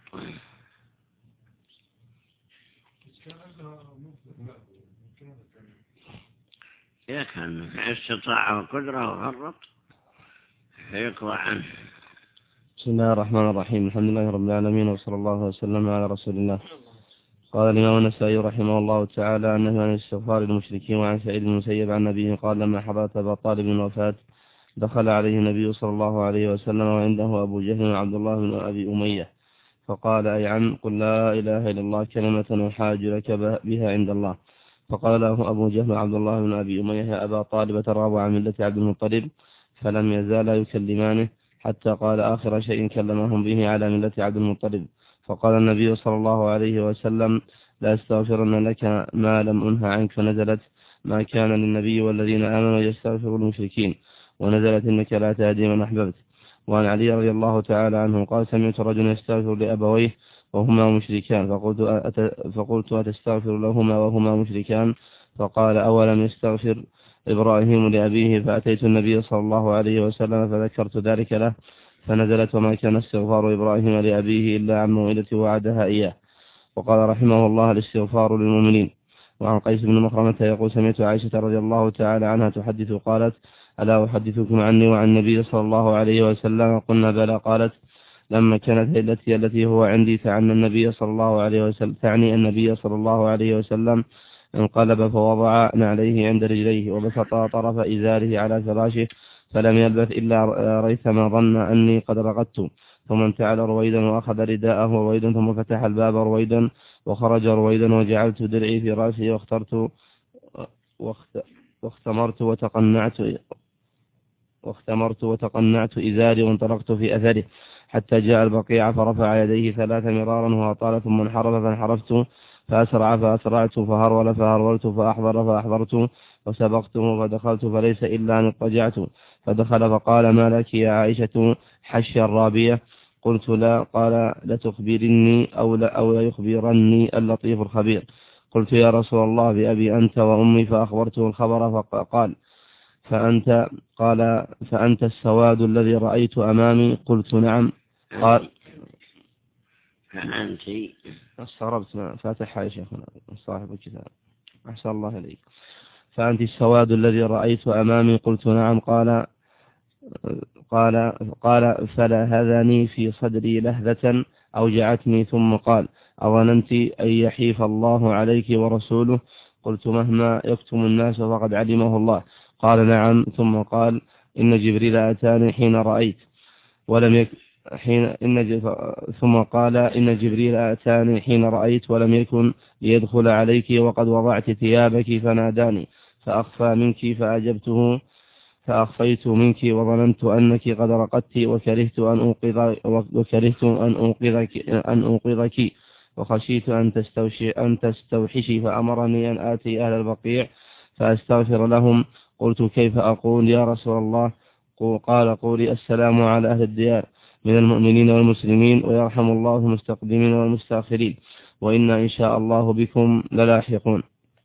إذا كان استطاع وقدرة وفرط فيقضى عنه. بسم الله الرحمن الرحيم، الحمد لله رب العالمين، وصلى الله وسلم على رسول الله. قال الإمام النسائي رحمه الله تعالى أنه عن الاستغفار للمشركين. وعن سعيد بن المسيب عن نبيه قال لما حضرت أبا طالب الوفاة دخل عليه النبي صلى الله عليه وسلم وعنده أبو جهل وعبد الله بن أبي أمية فقال أي عم قل لا إله إلا الله كلمة أحاج لك بها عند الله. فقال له أبو جهل وعبد الله بن أبي أمية يا أبا طالب ترغب عن ملة عبد المطلب؟ فلم يزالا يكلمانه حتى قال آخر شيء كلمهم به على ملة عبد المطلب. فقال النبي صلى الله عليه وسلم لا استغفرن لك ما لم أنهى عنك. فنزلت ما كان للنبي والذين آمنوا يستغفروا المشركين ونزلت إنك لا تهدي من أحببت. وعن علي رضي الله تعالى عنه قال سمعت رجلا يستغفر لأبويه وهما مشركان فقلت, أت... فقلت أتستغفر لهما وهما مشركان؟ فقال أولم يستغفر إبراهيم لأبيه؟ فأتيت النبي صلى الله عليه وسلم فذكرت ذلك له فنزلت وما كان استغفار إبراهيم لأبيه إلا عن موعدة وعدها إياه. وقال رحمه الله الاستغفار للمؤمنين. وعن قيس بن مخرمة يقول سمعت عائشة رضي الله تعالى عنها تحدث قالت ألا أحدثكم عني وعن النبي صلى الله عليه وسلم؟ قلنا بلى. قالت لما كانت ليلتي التي هو عندي تعني النبي صلى الله عليه وسلم تعني النبي صلى الله عليه وسلم انقلب فوضع نعليه عند رجليه وبسط طرف إزاره على فراشه فلم يلبث إلا ريثما ظن أني قد رقدت ثم انتعل رويدا وأخذ رداءه رويدا ثم فتح الباب رويدا وخرج رويدا وجعلت درعي في رأسي واخترت واختمرت وتقنعت واختمرت وتقنعت إزاري وانطلقت في أثره حتى جاء البقيع فرفع يديه ثلاث مرارا وأطال ثم انحرف فانحرفت فأسرع فأسرعت فهرول فهرولت فأحضر فأحضرت وسبقته فدخلت فليس إلا أن اضطجعت فدخل فقال ما لك يا عائشة حشي الرابية؟ قلت لا. قال لتخبرني أو لا أو لا يخبرني اللطيف الخبير. قلت يا رسول الله بأبي أنت وأمي فأخبرته الخبر فقال فأنت قال فأنت السواد الذي رأيت أمامي؟ قلت نعم. قال فأنت استغربت فاتحها يا شيخنا صاحب الكتاب أحسن الله إليك. فأنت السواد الذي رأيت أمامي؟ قلت نعم. قال قال قال فلهذني في صدري لهذة أوجعتني ثم قال أظننت أن يحيف الله عليك ورسوله؟ قلت مهما يكتم الناس فقد علمه الله. قال نعم. ثم قال إن جبريل أتاني حين رأيت ولم يك حين إن ثم قال إن جبريل أتاني حين رأيت ولم يكن ليدخل عليك وقد وضعت ثيابك فناداني فأخفى منك فأجبته فأخفيت منك وظننت أنك قد رقدت وكرهت أن أوقظ وكرهت أن أوقظك أن أوقظك وخشيت أن تستوشي أن تستوحشي فأمرني أن آتي أهل البقيع فأستغفر لهم. قلت كيف أقول يا رسول الله؟ قال قولي السلام على أهل الديار من المؤمنين والمسلمين ويرحم الله المستقدمين والمستأخرين وإنا إن شاء الله بكم للاحقون.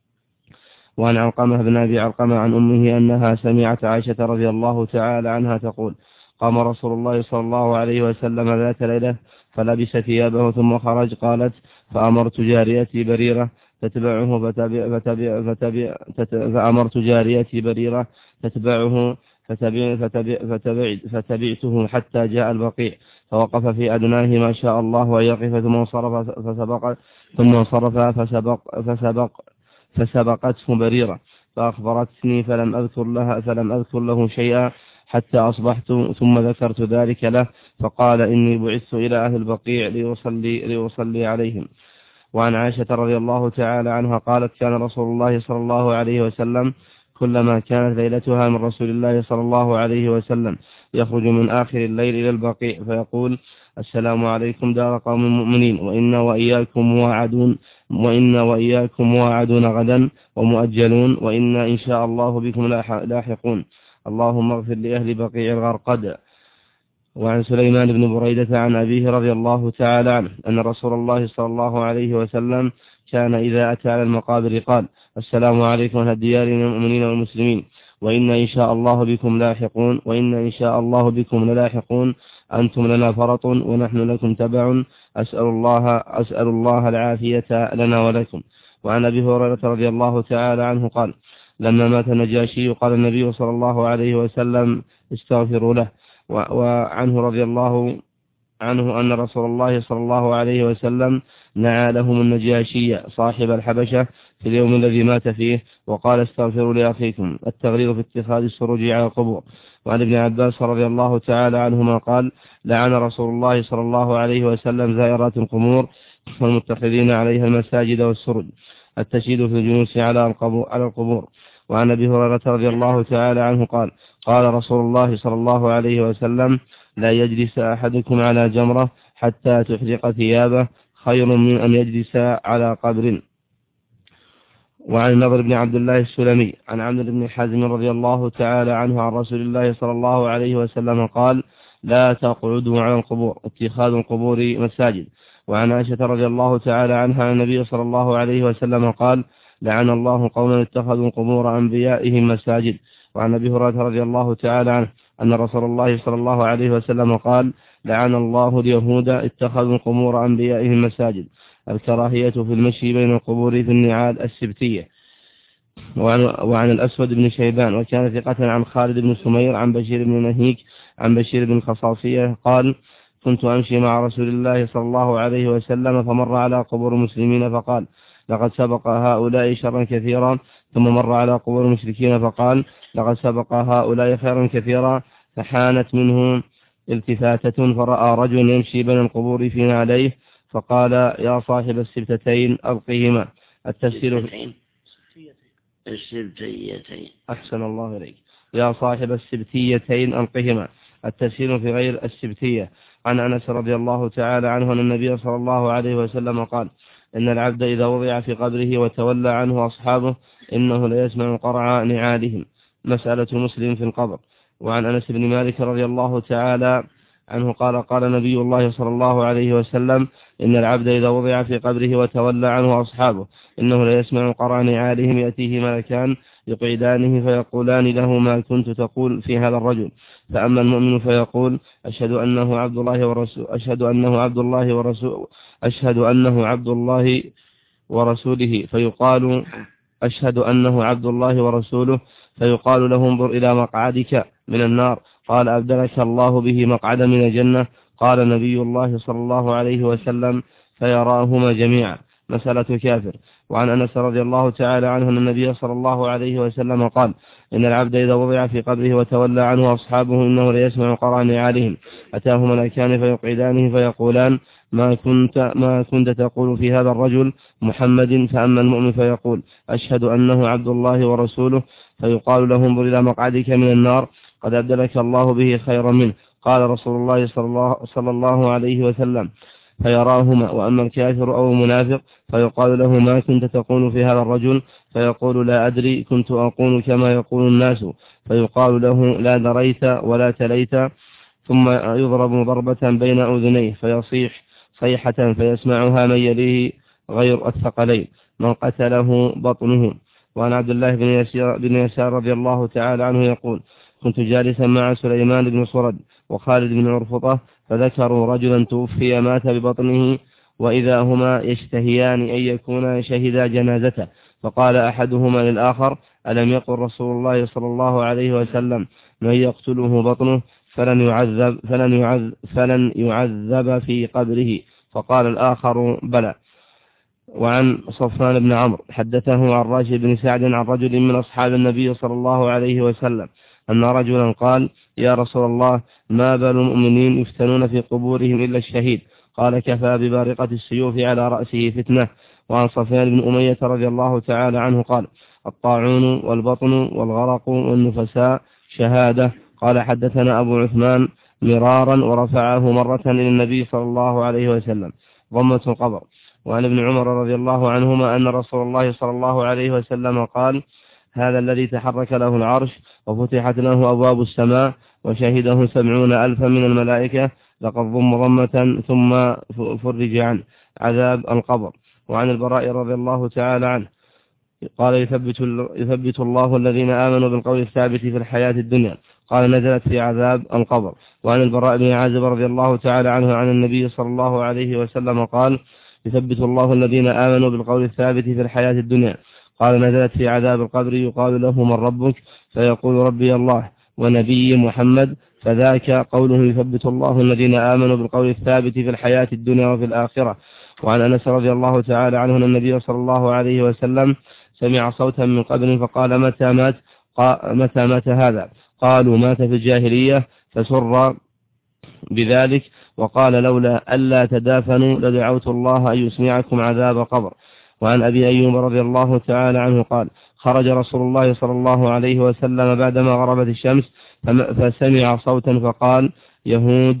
وعن علقمة بن أبي علقمة عن أمه أنها سمعت عائشة رضي الله تعالى عنها تقول قام رسول الله صلى الله عليه وسلم ذات ليلة فلبس ثيابه ثم خرج. قالت فأمرت جاريتي بريرة تتبعه فتبع فتبع فتبع فتبع فأمرت جاريتي بريرة تتبعه فتبع فتبع فتبع فتبعته حتى جاء البقيع فوقف في أدناه ما شاء الله أن يقف ثم انصرف فسبق ثم انصرف فسبق فسبق فسبقته بريرة فأخبرتني فلم أذكر لها فلم أذكر له شيئا حتى أصبحت ثم ذكرت ذلك له فقال إني بعثت إلى أهل البقيع لأصلي, لأصلي عليهم. وعن عائشة رضي الله تعالى عنها قالت كان رسول الله صلى الله عليه وسلم كلما كانت ليلتها من رسول الله صلى الله عليه وسلم يخرج من آخر الليل إلى البقيع فيقول السلام عليكم دار قوم المؤمنين وإنا وإياكم مواعدون وإنا وإياكم مواعدون غدا ومؤجلون وإنا إن شاء الله بكم لاحقون اللهم اغفر لأهل بقيع الغرقد. وعن سليمان بن بريدة عن أبيه رضي الله تعالى عنه أن رسول الله صلى الله عليه وسلم كان إذا أتى على المقابر قال السلام عليكم أهل الديار من المؤمنين والمسلمين وإنا إن شاء الله بكم لاحقون وإنا إن شاء الله بكم للاحقون أنتم لنا فرط ونحن لكم تبع أسأل الله أسأل الله العافية لنا ولكم. وعن أبي هريرة رضي الله تعالى عنه قال لما مات النجاشي قال النبي صلى الله عليه وسلم استغفروا له. وعنه رضي الله عنه أن رسول الله صلى الله عليه وسلم نعى لهم النجاشي صاحب الحبشة في اليوم الذي مات فيه وقال استغفروا لأخيكم، التغليظ في اتخاذ السروج على القبور. وعن ابن عباس رضي الله تعالى عنهما قال لعن رسول الله صلى الله عليه وسلم زائرات القبور والمتخذين عليها المساجد والسرج، التشييد في الجلوس على القبور. وعن أبي هريرة رضي الله تعالى عنه قال قال رسول الله صلى الله عليه وسلم لا يجلس أحدكم على جمرة حتى تحرق ثيابه خير من أن يجلس على قبر. وعن النضر بن عبد الله السلمي عن عمرو بن حزم رضي الله تعالى عنه عن رسول الله صلى الله عليه وسلم قال لا تقعدوا على القبور، اتخاذ القبور مساجد. وعن عائشة رضي الله تعالى عنها عن النبي صلى الله عليه وسلم قال لعن الله قوما اتخذوا قبور أنبيائهم مساجد. وعن أبي هريرة رضي الله تعالى عنه أن رسول الله صلى الله عليه وسلم قال لعن الله اليهود اتخذوا قبور أنبيائهم مساجد، الكراهية في المشي بين القبور في النعال السبتية. وعن, وعن الأسود بن شيبان وكان ثقة عن خالد بن سمير عن بشير بن نهيك عن بشير بن الخصاصية قال كنت أمشي مع رسول الله صلى الله عليه وسلم فمر على قبور المسلمين فقال لقد سبق هؤلاء شرا كثيرا، ثم مر على قبور المشركين فقال لقد سبق هؤلاء خيرا كثيرا، فحانت منهم التفاتة فرأى رجل يمشي بين القبور في نعليه فقال يا صاحب السبتتين ألقهما. التفسير السبتيتين أحسن الله إليك يا صاحب السبتيتين ألقهما. التفسير في غير السبتية. عن أنس رضي الله تعالى عنه أن النبي صلى الله عليه وسلم قال إن العبد إذا وضع في قبره وتولى عنه أصحابه إنه ليسمع قرع نعالهم. مسألة مسلم في القبر. وعن أنس بن مالك رضي الله تعالى عنه قال قال نبي الله صلى الله عليه وسلم إن العبد إذا وضع في قبره وتولى عنه أصحابه إنه ليسمع قرع نعالهم يأتيه ملكان يقعدانه فيقولان له ما كنت تقول في هذا الرجل، فأما المؤمن فيقول أشهد أنه عبد الله ورسول أشهد أنه عبد الله ورسول أشهد أنه عبد الله ورسوله فيقال أشهد أنه عبد الله ورسوله فيقال له انظر إلى مقعدك من النار، قال أبدلك الله به مقعدا من الجنة، قال نبي الله صلى الله عليه وسلم فيراهما جميعا. مسألة كافر. وعن أنس رضي الله تعالى عنه أن النبي صلى الله عليه وسلم قال إن العبد إذا وضع في قبره وتولى عنه أصحابه إنه ليسمع قرع نعالهم أتاه ملكان فيقعدانه فيقولان ما كنت ما كنت تقول في هذا الرجل محمد، فأما المؤمن فيقول أشهد أنه عبد الله ورسوله فيقال له انظر إلى مقعدك من النار قد أبدلك الله به خيرا منه، قال رسول الله صلى الله, صلى الله عليه وسلم فيراهما. وأما الكافر أو المنافق فيقال له ما كنت تقول في هذا الرجل فيقول لا أدري كنت أقول كما يقول الناس، فيقال له لا دريت ولا تليت، ثم يضرب ضربة بين أذنيه فيصيح صيحة فيسمعها من يليه غير الثقلين من قتله بطنه. وعن عبد الله بن يسار, بن يسار رضي الله تعالى عنه يقول كنت جالسا مع سليمان بن صرد وخالد بن عرفطة فذكروا رجلا توفي مات ببطنه وإذا هما يشتهيان أن يكونا شهدا جنازته، فقال أحدهما للآخر ألم يقل رسول الله صلى الله عليه وسلم من يقتله بطنه فلن يعذب, فلن يعذب, فلن يعذب في قبره، فقال الآخر بلى. وعن صفوان بن عمرو حدثه عن راشد بن سعد عن رجل من أصحاب النبي صلى الله عليه وسلم أن رجلا قال يا رسول الله ما بال المؤمنين يفتنون في قبورهم إلا الشهيد، قال كفى ببارقة السيوف على رأسه فتنة. وعن صفوان بن أمية رضي الله تعالى عنه قال الطاعون والبطن والغرق والنفساء شهادة. قال حدثنا أبو عثمان مرارا ورفعه مرة إلى النبي صلى الله عليه وسلم ضمة القبر. وعن ابن عمر رضي الله عنهما أن رسول الله صلى الله عليه وسلم قال هذا الذي تحرك له العرش وفتحت له أبواب السماء وشهده سبعون ألفا من الملائكة لقد ضم ضمة ثم فرج عنه عذاب القبر. وعن البراء رضي الله تعالى عنه قال يثبت, يثبت الله الذين آمنوا بالقول الثابت في الحياة الدنيا، قال نزلت في عذاب القبر. وعن البراء بن عازب رضي الله تعالى عنه عن النبي صلى الله عليه وسلم قال يثبت الله الذين آمنوا بالقول الثابت في الحياة الدنيا، قال نزلت في عذاب القبر يقال له من ربك فيقول ربي الله، ونبي محمد، فذاك قوله يثبت الله الذين آمنوا بالقول الثابت في الحياة الدنيا وفي الآخرة. وعن أنس رضي الله تعالى عنه أن النبي صلى الله عليه وسلم سمع صوتا من قبل فقال متى مات متى مات هذا؟ قالوا مات في الجاهلية، فسر بذلك وقال لولا ألا تدافنوا لدعوت الله أن يسمعكم عذاب قبر. وعن أبي أيوب رضي الله تعالى عنه قال خرج رسول الله صلى الله عليه وسلم بعدما غربت الشمس فسمع صوتا فقال يهود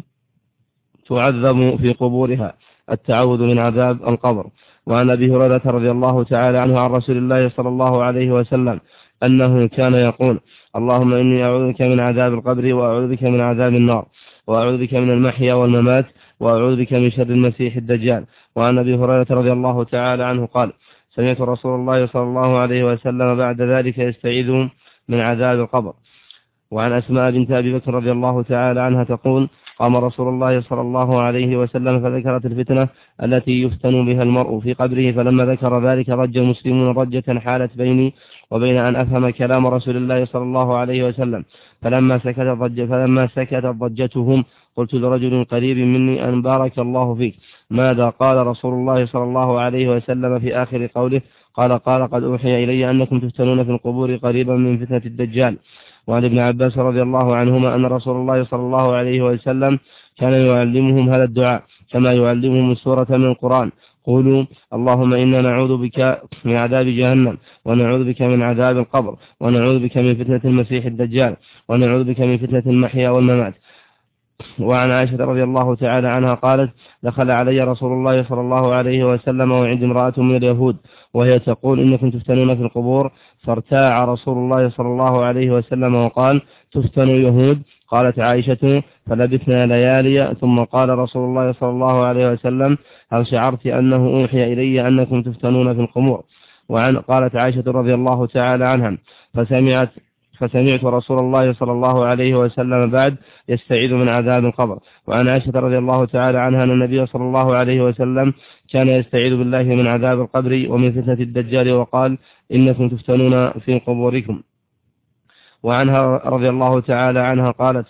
تعذب في قبورها، التعوذ من عذاب القبر. وعن أبي هريرة رضي الله تعالى عنه عن رسول الله صلى الله عليه وسلم أنه كان يقول اللهم إني أعوذ بك من عذاب القبر وأعوذ بك من عذاب النار وأعوذ بك من المحيا والممات وأعوذ بك من شر المسيح الدجال. وعن أبي هريرة رضي الله تعالى عنه قال سمعت رسول الله صلى الله عليه وسلم بعد ذلك يستعيذ من عذاب القبر. وعن أسماء بنت أبي بكر رضي الله تعالى عنها تقول قام رسول الله صلى الله عليه وسلم فذكرت الفتنة التي يفتن بها المرء في قبره، فلما ذكر ذلك رج المسلمون رجة حالت بيني وبين أن أفهم كلام رسول الله صلى الله عليه وسلم. فلما سكت ضج فلما سكت ضجتهم قلت لرجل قريب مني أن بارك الله فيك ماذا قال رسول الله صلى الله عليه وسلم في آخر قوله؟ قال قال قد أوحي إلي أنكم تفتنون في القبور قريبا من فتنة الدجال. وعن ابن عباس رضي الله عنهما أن رسول الله صلى الله عليه وسلم كان يعلمهم هذا الدعاء كما يعلمهم السورة من القرآن قولوا اللهم إنا نعوذ بك من عذاب جهنم ونعوذ بك من عذاب القبر ونعوذ بك من فتنة المسيح الدجال ونعوذ بك من فتنة المحيا والممات. وعن عائشة رضي الله تعالى عنها قالت دخل علي رسول الله صلى الله عليه وسلم وعند امرأة من اليهود وهي تقول إنكم تفتنون في القبور، فارتاع رسول الله صلى الله عليه وسلم وقال تفتن يهود؟ قالت عائشة فلبثنا ليالي ثم قال رسول الله صلى الله عليه وسلم هل شعرت أنه أوحي إلي أنكم تفتنون في القبور؟ وعن قالت عائشة رضي الله تعالى عنها فسمعت فسمعت رسول الله صلى الله عليه وسلم بعد يستعيذ من عذاب القبر. وعن عائشة رضي الله تعالى عنها أن النبي صلى الله عليه وسلم كان يستعيذ بالله من عذاب القبر ومن فتنة الدجال وقال إنكم تفتنون في قبوركم. وعنها رضي الله تعالى عنها قالت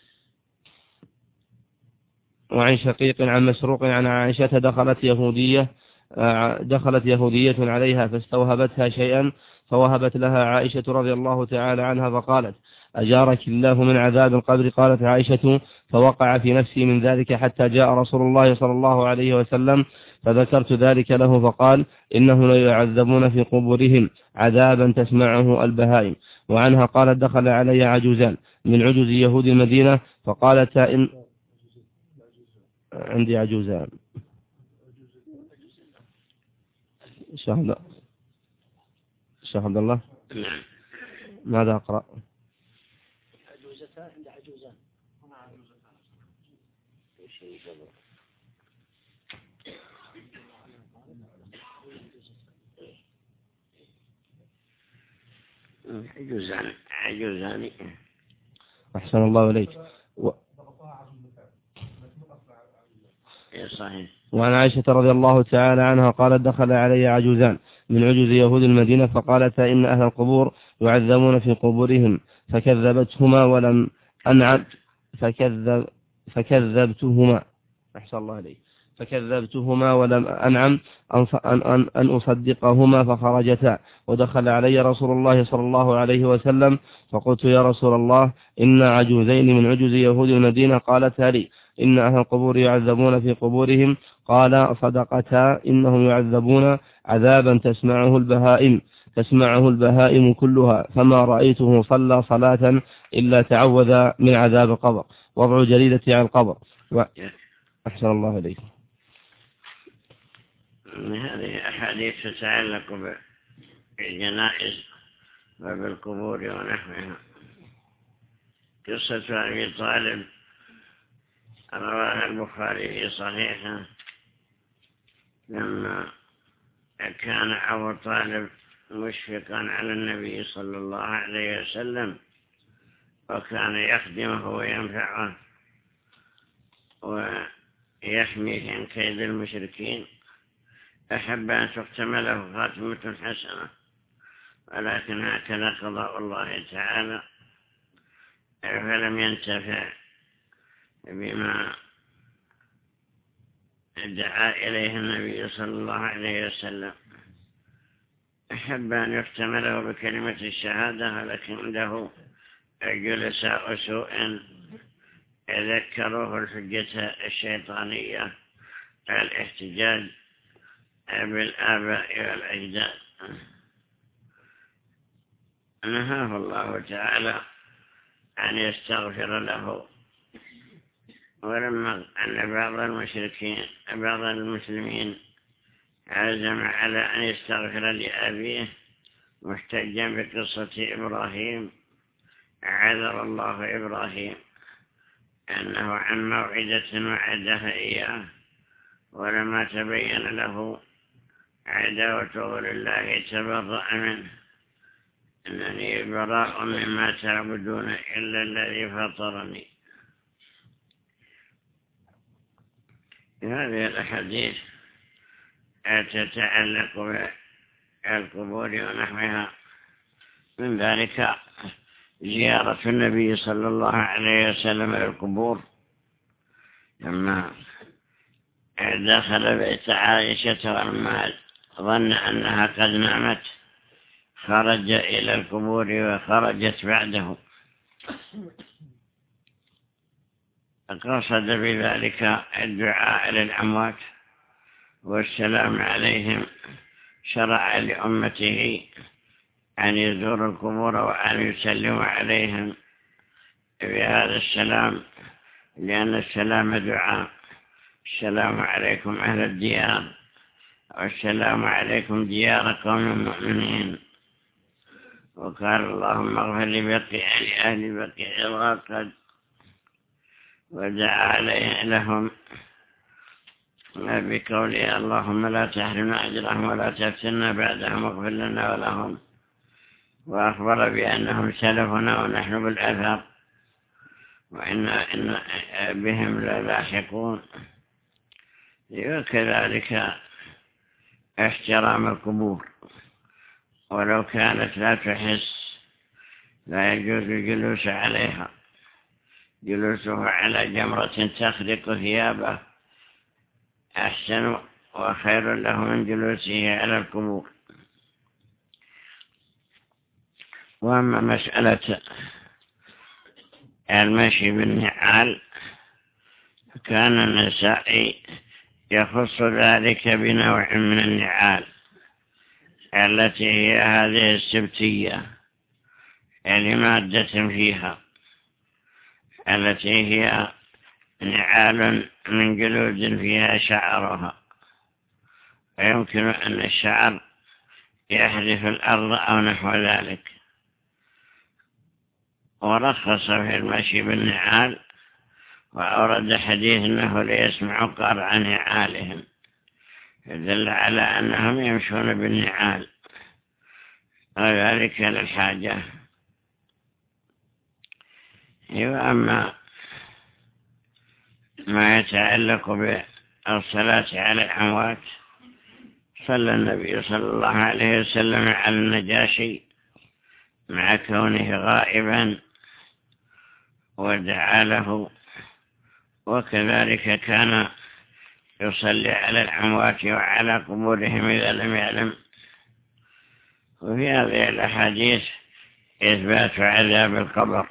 وعن شقيق عن مسروق عن عائشة دخلت يهودية دخلت يهودية عليها فاستوهبتها شيئا فوهبت لها عائشة رضي الله تعالى عنها فقالت أجارك الله من عذاب القبر؟ قالت عائشة فوقع في نفسي من ذلك حتى جاء رسول الله صلى الله عليه وسلم فذكرت ذلك له فقال إنهم ليعذبون في قبورهم عذابا تسمعه البهائم. وعنها قالت دخل علي عجوزان من عجوز يهود المدينة فقالت إن عندي عجوزان شهد شيخ عبد الله نعم ماذا أقرأ؟ عجوزتان عند عجوزان عجوزان عجوزان أحسن الله إليك. و... صحيح. وعن عائشة رضي الله تعالى عنها قالت دخل علي عجوزان من عجوز يهود المدينة فقالتا إن أهل القبور يعذبون في قبورهم فكذبتهما ولم أنعم فكذب فكذبتهما أحسن الله عليه فكذبتهما ولم أنعم أن, أن, أن أصدقهما فخرجتا. ودخل علي رسول الله صلى الله عليه وسلم فقلت يا رسول الله إن عجوزين من عجوز يهود المدينة قالتا لي إن أهل القبور يعذبون في قبورهم قال صدقتا إنهم يعذبون عذابا تسمعه البهائم تسمعه البهائم كلها فما رأيته صلى صلاة إلا تعوذ من عذاب القبر. وضع جريدة على القبر. و... أحسن الله إليكم. هذه أحاديث تتعلق بالجنائز وبالقبور ونحوها. قصة أبي طالب رواها البخاري في صحيحه لما كان أبو طالب مشفقا على النبي صلى الله عليه وسلم وكان يخدمه وينفعه ويحميه عن كيد المشركين أحب أن تختم له خاتمة حسنة، ولكن هكذا قضاء الله تعالى فلم ينتفع بما دعا إليه النبي صلى الله عليه وسلم. أحب أن يختم له بكلمة الشهادة، ولكن له جلساء سوء ذكروه الحجة الشيطانية الاحتجاج بالآباء والأجداد. نهاه الله تعالى أن يستغفر له، ولما أن بعض المشركين بعض المسلمين عزم على أن يستغفر لأبيه محتجا بقصة إبراهيم، عذر الله إبراهيم أنه عن موعدة وعدها إياه، ولما تبين له عداوته لله تبرأ منه: إنني براء مما تعبدون إلا الذي فطرني. هذه الأحاديث تتعلق بالقبور ونحوها، من ذلك زيارة النبي صلى الله عليه وسلم للقبور. لما دخل بيت عائشة ولما ظن أنها قد نامت خرج إلى القبور وخرجت بعده، قصد بذلك الدعاء للأموات والسلام عليهم. شرع لأمته أن يزوروا القبور وأن يسلموا عليهم بهذا السلام، لأن السلام دعاء: السلام عليكم أهل الديار، والسلام عليكم ديار قوم مؤمنين. وقال: اللهم اغفر لبقيع لأهل بقيع الغرقد، ودعا لهم بقوله: اللهم لا تحرمنا أجرهم ولا تفتنا بعدهم واغفر لنا ولهم. وأخبر بأنهم سلفنا ونحن بالأثر، وإن إن بهم للاحقون. وكذلك احترام القبور، ولو كانت لا تحس لا يجوز الجلوس عليها. جلوسه على جمرة تخرق ثيابه أحسن وخير له من جلوسه على القبور. وأما مسألة المشي بالنعال، كان النسائي يخص ذلك بنوع من النعال التي هي هذه السبتية لمادة فيها، التي هي نعال من جلود فيها شعرها، ويمكن أن الشعر يحذف الأرض أو نحو ذلك. ورخص في المشي بالنعال، وأورد حديث أنه ليسمع قرع نعالهم، يدل على أنهم يمشون بالنعال، وذلك للحاجة. وأما ما يتعلق بالصلاة على الأموات، صلى النبي صلى الله عليه وسلم على النجاشي مع كونه غائبا ودعا له، وكذلك كان يصلي على الأموات وعلى قبورهم إذا لم يعلم. وفي هذه الأحاديث إثبات عذاب القبر،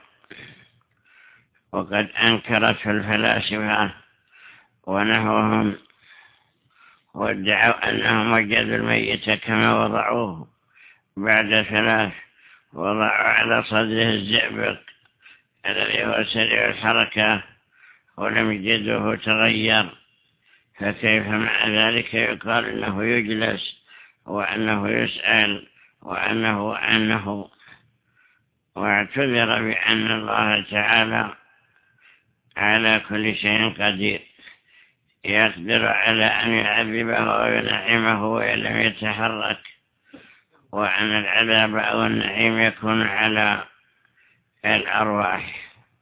وقد أنكرته الفلاسفة ونحوهم، وادعوا أنهم وجدوا الميت كما وضعوه بعد ثلاث، وضعوا على صدره الزئبق الذي هو سريع الحركة ولم يجده تغير، فكيف مع ذلك يقال أنه يجلس وأنه يسأل وأنه وأنه واعتذر بأن الله تعالى على كل شيء قدير، يقدر على أن يعذبه وينعمه وإن لم يتحرك، وأن العذاب أو النعيم يكون على الأرواح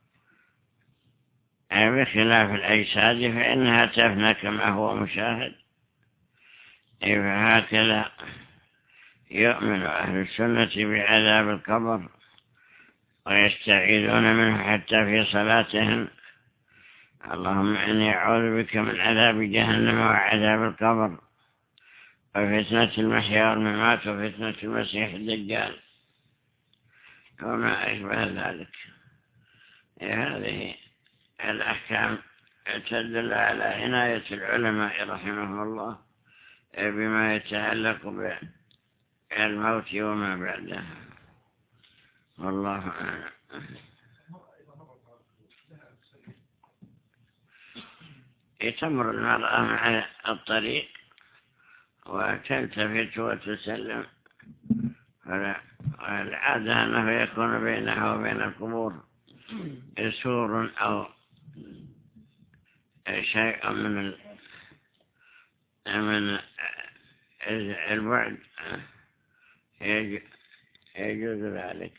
بخلاف الأجساد فإنها تفنى كما هو مشاهد. فهكذا يؤمن أهل السنة بعذاب القبر ويستعيذون منه حتى في صلاتهم. اللهم إني أعوذ بك من عذاب جهنم وعذاب القبر وفتنة المحيا والممات وفتنة المسيح الدجال وما أشبه ذلك. هذه الأحكام تدل على عناية العلماء رحمهم الله بما يتعلق بالموت وما بعده. والله أعلم. تمر المرأة مع الطريق وتلتفت وتسلم، والعادة أنه يكون بينها وبين القبور سور أو شيء من من البعد يجوز ذلك،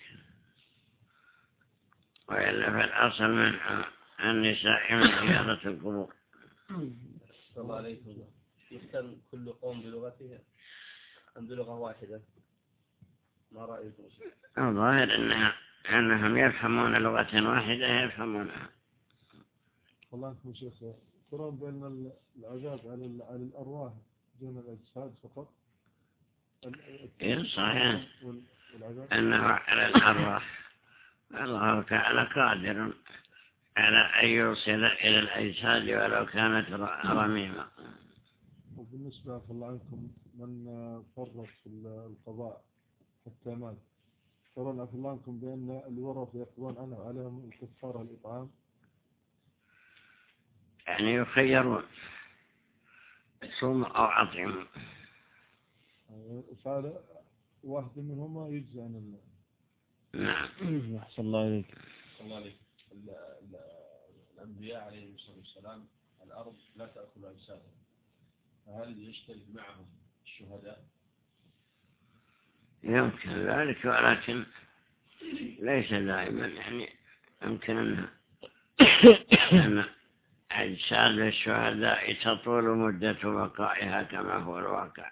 وإلا فالأصل من النساء من زيارة القبور. الله عليكم. يختم كل قوم بلغتها أم بلغة واحدة؟ ما رأيكم؟ الظاهر أنها أنهم يفهمون لغة واحدة يفهمونها. والله أنكم شيخ ترون بأن العذاب على على الأرواح دون الأجساد فقط. إيه صحيح أنه على الأرواح. الله تعالى قادر على أن يوصل إلى الأجساد ولو كانت رميمة. وبالنسبة الله عنكم من فرط في القضاء حتى مات، ترون الله عنكم بأن الورث يقضون عنه عليهم الكفارة الإطعام؟ يعني يخيرون صوم أو أطعم، فعلا واحد منهما يجزي عن الله. نعم. أحسن الله عليك. أحسن الله عليك. الأنبياء عليهم الصلاة والسلام الأرض لا تأكل أجسادهم، فهل يشترك معهم الشهداء؟ يمكن ذلك، ولكن ليس دائما. يعني يمكن أن أن أجساد الشهداء تطول مدة بقائها كما هو الواقع.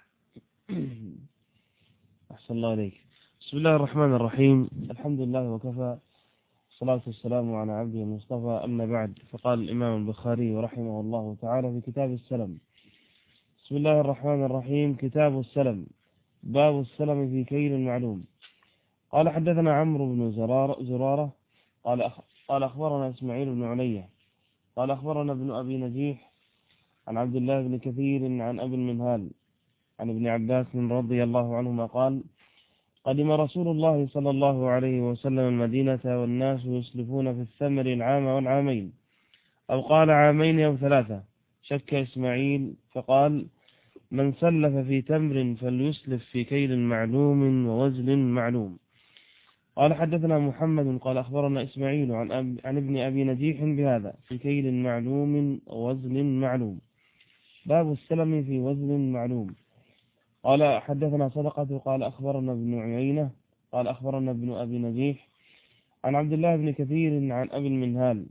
أحسن الله عليك. بسم الله الرحمن الرحيم. الحمد لله وكفى، الصلاة والسلام على عبده المصطفى، أما بعد. فقال الإمام البخاري رحمه الله تعالى في كتاب السلم: بسم الله الرحمن الرحيم. كتاب السلم. باب السلم في كيل معلوم. قال حدثنا عمرو بن زرارة, زرارة قال أخ... قال أخبرنا إسماعيل بن علية قال أخبرنا ابن أبي نجيح عن عبد الله بن كثير عن أبي المنهال عن ابن عباس رضي الله عنهما قال: قدم رسول الله صلى الله عليه وسلم المدينة والناس يسلفون في الثمر العام والعامين، أو قال عامين أو ثلاثة. شك إسماعيل فقال: من سلف في تمر فليسلف في كيل معلوم ووزن معلوم. قال حدثنا محمد قال أخبرنا إسماعيل عن, أب عن ابن أبي نجيح بهذا: في كيل معلوم ووزن معلوم. باب السلم في وزن معلوم. قال حدثنا صدقة قال أخبرنا ابن عيينة قال أخبرنا ابن أبي نجيح عن عبد الله بن كثير عن أبي المنهال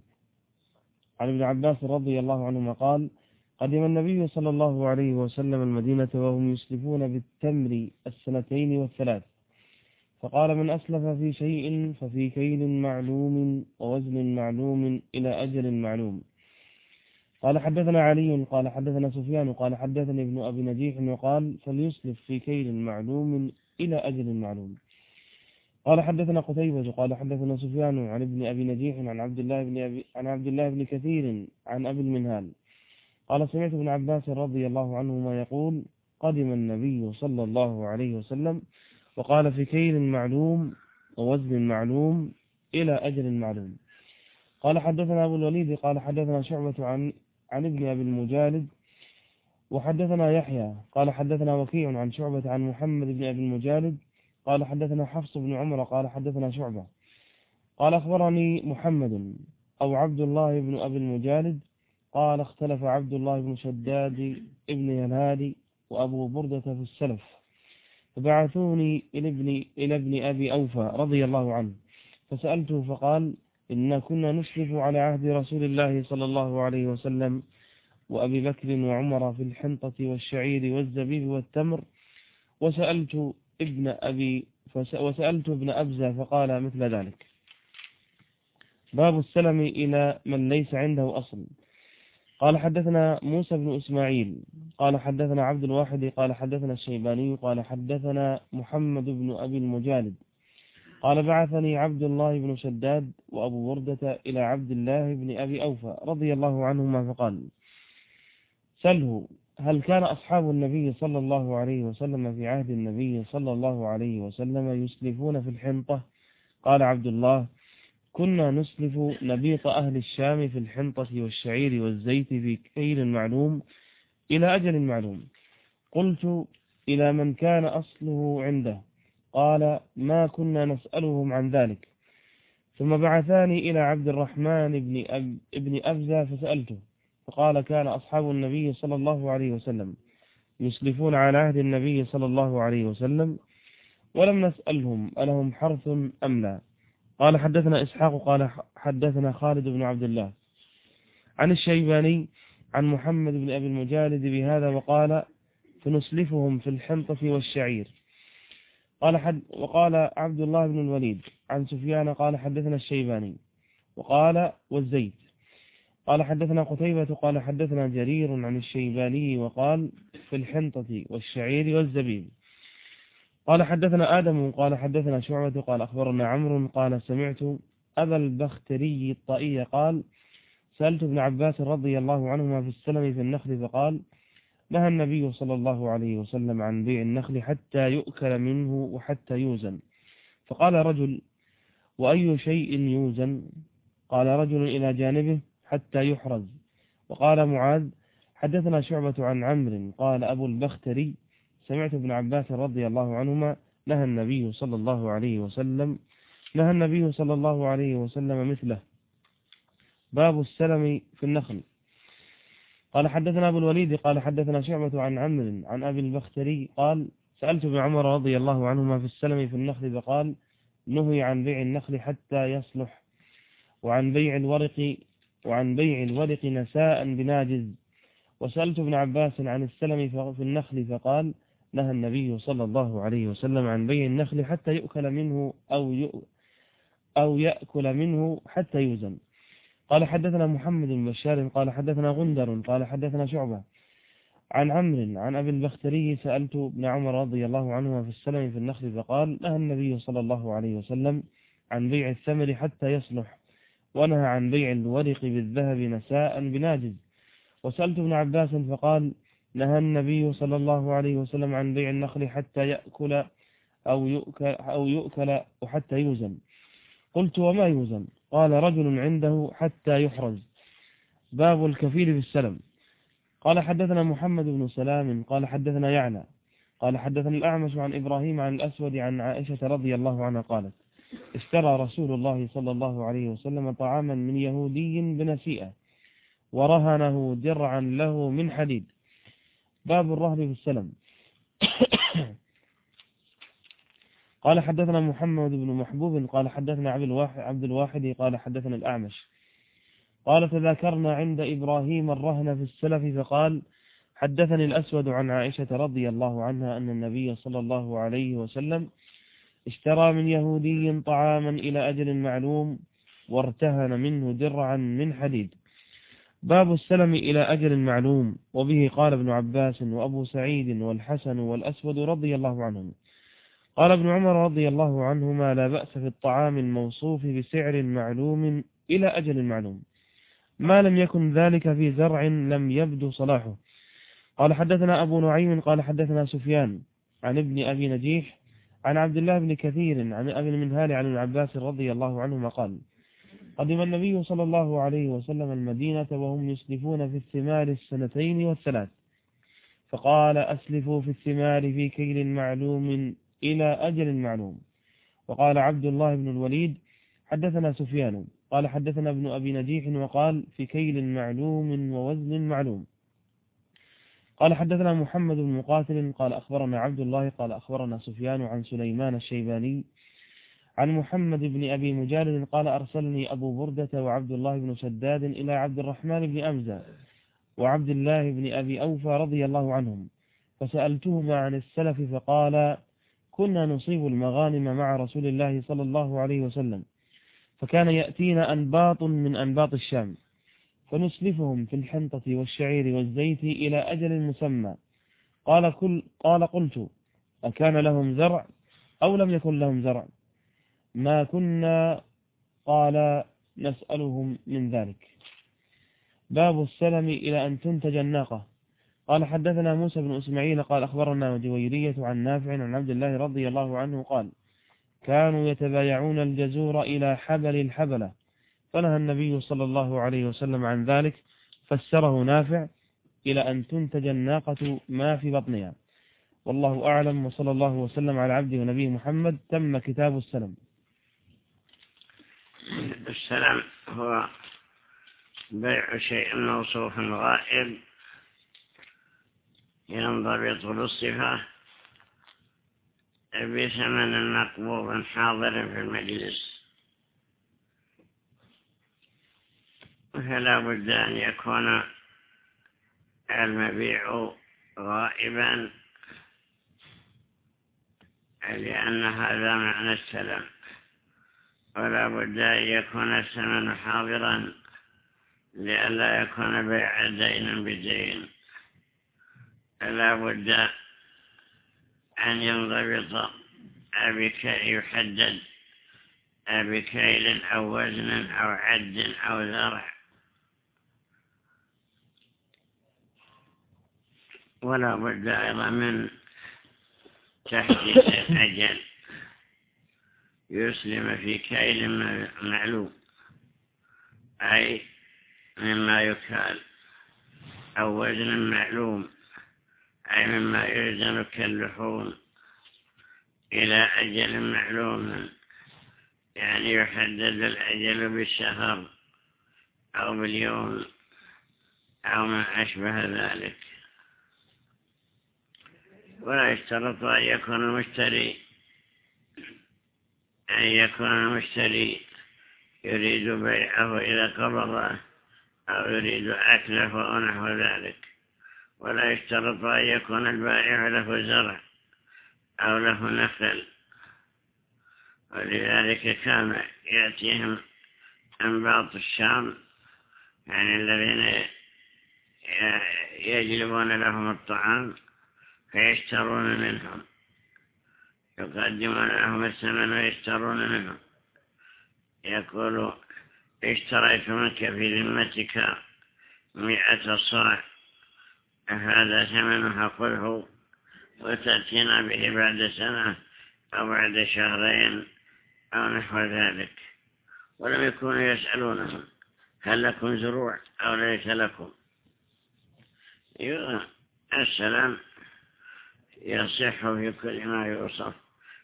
عن ابن عباس رضي الله عنهما قال: قدم النبي صلى الله عليه وسلم المدينة وهم يسلفون بالتمر السنتين والثلاث، فقال: من أسلف في شيء ففي كيل معلوم ووزن معلوم إلى أجل معلوم. قال حدثنا علي قال حدثنا سفيان قال حدثني ابن أبي نجيح وقال: فليسلف في كيل معلوم إلى أجل معلوم. قال حدثنا قتيبة قال حدثنا سفيان عن ابن أبي نجيح عن عبد الله بن أبي عن عبد الله بن كثير عن أبي المنهال قال: سمعت ابن عباس رضي الله عنهما يقول: قدم النبي صلى الله عليه وسلم وقال: في كيل معلوم ووزن معلوم إلى أجل معلوم. قال حدثنا أبو الوليد قال حدثنا شعبة عن عن ابن أبي المجالد وحدثنا يحيى قال حدثنا وكيع عن شعبة عن محمد بن أبي المجالد قال حدثنا حفص بن عمر قال حدثنا شعبة قال أخبرني محمد أو عبد الله بن أبي المجالد قال: اختلف عبد الله بن شداد ابن ينهادي وأبو بردة في السلف، فبعثوني إلى ابن, إلى ابن أبي أوفى رضي الله عنه، فسألته فقال: إنا كنا نشرف على عهد رسول الله صلى الله عليه وسلم وأبي بكر وعمر في الحنطة والشعير والزبيب والتمر، وسألت ابن أبي وسألت ابن أبزة فقال مثل ذلك. باب السلم إلى من ليس عنده أصل. قال حدثنا موسى بن إسماعيل قال حدثنا عبد الواحد قال حدثنا الشيباني قال حدثنا محمد بن أبي المجالد قال بعثني عبد الله بن شداد وأبو وردة إلى عبد الله بن أبي أوفى رضي الله عنهما فقال سله هل كان أصحاب النبي صلى الله عليه وسلم في عهد النبي صلى الله عليه وسلم يسلفون في الحنطة؟ قال عبد الله كنا نسلف نبيط أهل الشام في الحنطة والشعير والزيت في كيل معلوم إلى أجل معلوم. قلت إلى من كان أصله عنده؟ قال ما كنا نسألهم عن ذلك. ثم بعثاني إلى عبد الرحمن بن, أب ابن أبزة فسألته فقال كان أصحاب النبي صلى الله عليه وسلم يسلفون على عهد النبي صلى الله عليه وسلم ولم نسألهم ألهم حرث أم لا. قال حدثنا إسحاق قال حدثنا خالد بن عبد الله عن الشيباني عن محمد بن أبي المجالد بهذا وقال فنسلفهم في الحنطة والشعير. قال حد وقال عبد الله بن الوليد عن سفيان قال حدثنا الشيباني وقال والزيت. قال حدثنا قتيبة قال حدثنا جرير عن الشيباني وقال في الحنطة والشعير والزبيب. قال حدثنا آدم قال حدثنا شعبة قال أخبرنا عمرو قال سمعت أبا البختري الطائي قال سألت ابن عباس رضي الله عنهما في السلم في النخل فقال نهى النبي صلى الله عليه وسلم عن بيع النخل حتى يؤكل منه وحتى يوزن. فقال رجل وأي شيء يوزن؟ قال رجل إلى جانبه حتى يحرز. وقال معاذ حدثنا شعبة عن عمرو قال أبو البختري سمعت ابن عباس رضي الله عنهما نهى النبي صلى الله عليه وسلم نهى النبي صلى الله عليه وسلم مثله. باب السلم في النخل. قال حدثنا أبو الوليد قال حدثنا شعبة عن عمرو عن أبي البختري قال سألت ابن عمر رضي الله عنهما في السلم في النخل فقال نهي عن بيع النخل حتى يصلح وعن بيع الورق وعن بيع الورق نساء بناجز. وسألت ابن عباس عن السلم في النخل فقال نهى النبي صلى الله عليه وسلم عن بيع النخل حتى يؤكل منه أو أو يأكل منه حتى يوزن. قال حدثنا محمد بن بشار قال حدثنا غندر قال حدثنا شعبة عن عمرو عن أبي البختري سألت ابن عمر رضي الله عنهما في السلم في النخل فقال نهى النبي صلى الله عليه وسلم عن بيع الثمر حتى يصلح ونهى عن بيع الورق بالذهب نساء بناجز. وسألت ابن عباس فقال نهى النبي صلى الله عليه وسلم عن بيع النخل حتى يأكل أو يؤكل, أو يؤكل وحتى يوزن. قلت وما يوزن؟ قال رجل عنده حتى يحرز. باب الكفيل في السلم. قال حدثنا محمد بن سلام قال حدثنا يعلى قال حدثنا الأعمش عن إبراهيم عن الأسود عن عائشة رضي الله عنها قالت اشترى رسول الله صلى الله عليه وسلم طعاما من يهودي بنسيئة ورهنه درعا له من حديد. باب الرهن في السلم. قال حدثنا محمد بن محبوب قال حدثنا عبد الواحد, عبد الواحد قال حدثنا الأعمش قال تذاكرنا عند إبراهيم الرهن في السلف فقال حدثني الأسود عن عائشة رضي الله عنها أن النبي صلى الله عليه وسلم اشترى من يهودي طعاما إلى أجل معلوم وارتهن منه درعا من حديد. باب السلم إلى أجل معلوم. وبه قال ابن عباس وأبو سعيد والحسن والأسود رضي الله عنهم. قال ابن عمر رضي الله عنهما لا بأس في الطعام الموصوف بسعر معلوم إلى أجل معلوم ما لم يكن ذلك في زرع لم يبدو صلاحه. قال حدثنا أبو نعيم قال حدثنا سفيان عن ابن أبي نجيح عن عبد الله بن كثير عن أبي المنهال عن العباس رضي الله عنهما قال قدم النبي صلى الله عليه وسلم المدينة وهم يسلفون في الثمار السنتين والثلاث فقال أسلفوا في الثمار في كيل معلوم إلى أجل معلوم. وقال عبد الله بن الوليد حدثنا سفيان قال حدثنا ابن أبي نجيح وقال في كيل معلوم ووزن معلوم. قال حدثنا محمد بن مقاتل قال أخبرنا عبد الله قال أخبرنا سفيان عن سليمان الشيباني عن محمد بن أبي مجالد قال أرسلني أبو بردة وعبد الله بن شداد إلى عبد الرحمن بن أمزة وعبد الله بن أبي أوفى رضي الله عنهم فسألتهما عن السلف فقال كنا نصيب المغانم مع رسول الله صلى الله عليه وسلم فكان يأتينا أنباط من أنباط الشام فنسلفهم في الحنطة والشعير والزيت إلى أجل مسمى. قال, كل قال قلت أكان لهم زرع أو لم يكن لهم زرع؟ ما كنا. قال نسألهم من ذلك. باب السلم إلى أن تنتج الناقة. قال حدثنا موسى بن إسماعيل قال أخبرنا جويرية عن نافع عن عبد الله رضي الله عنه قال كانوا يتبايعون الجزور إلى حبل الحبلة فنهى النبي صلى الله عليه وسلم عن ذلك، فسره نافع إلى أن تنتج الناقة ما في بطنها. والله أعلم، وصلى الله وسلم على عبده ونبيه محمد. تم كتاب السلم. السلم هو بيع شيء موصوف غائب ينضبط بالصفة بثمن مقبوض حاضر في المجلس، فلا بد أن يكون المبيع غائبا، لأن هذا معنى السلم، ولا بد أن يكون الثمن حاضرا لئلا يكون بيع دين بدين. لا بد أن ينضبط بكي يحدد بكيل أو وزن أو عد أو ذرع، ولا بد أيضا من تحديد الأجل، يسلم في كيل معلوم أي مما يكال، أو وزن معلوم أي مما يوزن كاللحوم، إلى أجل معلوم يعني يحدد الأجل بالشهر أو باليوم أو ما أشبه ذلك. ولا يشترط أن يكون المشتري أن يكون المشتري يريد بيعه إذا قبضه أو يريد أكله ونحو ذلك. ولا يشترط أن يكون البائع له زرع أو له نخل، ولذلك كان يأتيهم أنباط الشام، يعني الذين يجلبون لهم الطعام فيشترون منهم، يقدمون لهم الثمن ويشترون منهم. يقول اشتريت منك في ذمتك مئة صاع، هذا ثمنها خذه وتأتينا به بعد سنة أو بعد شهرين أو نحو ذلك. ولم يكونوا يسألونهم هل لكم زروع أو ليس لكم. السلام يصح في كل ما يوصف.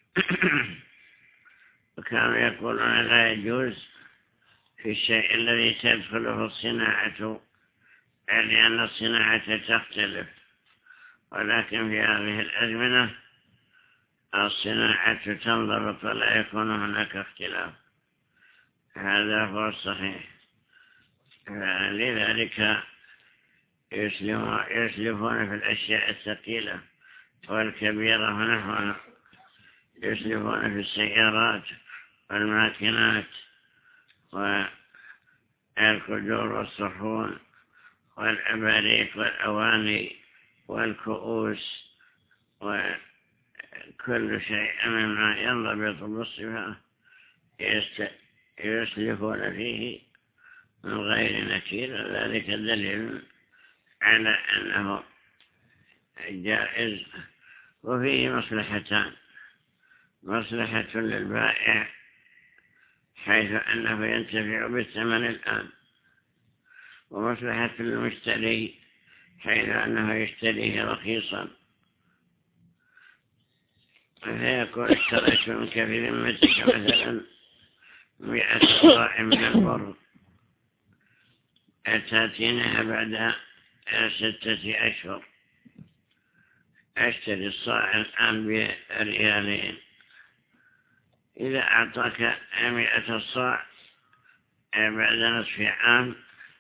وكانوا يقولون لا يجوز في الشيء الذي تدخله الصناعة، لأن الصناعة تختلف، ولكن في هذه الأزمنة الصناعة تنضبط ولا يكون هناك اختلاف. هذا هو الصحيح. لذلك يسلفون في الأشياء الثقيلة والكبيرة ونحوها، يسلفون في السيارات والماكينات والكدور والصحون والأباريق والأواني والكؤوس وكل شيء مما ينضبط بالصفة يسلفون فيه من غير نكير. ذلك دليل على أنه جائز. وفيه مصلحتان: مصلحة للبائع حيث أنه ينتفع بالثمن الآن، ومصلحة للمشتري حيث أنه يشتريه رخيصا. فيقول اشتريت منك في ذمتك مثلا مئة صاع من البر، تأتينها بعد ستة أشهر، أشتري الصاع الآن بريالين. إذا أعطاك مئة صاع بعد نصف عام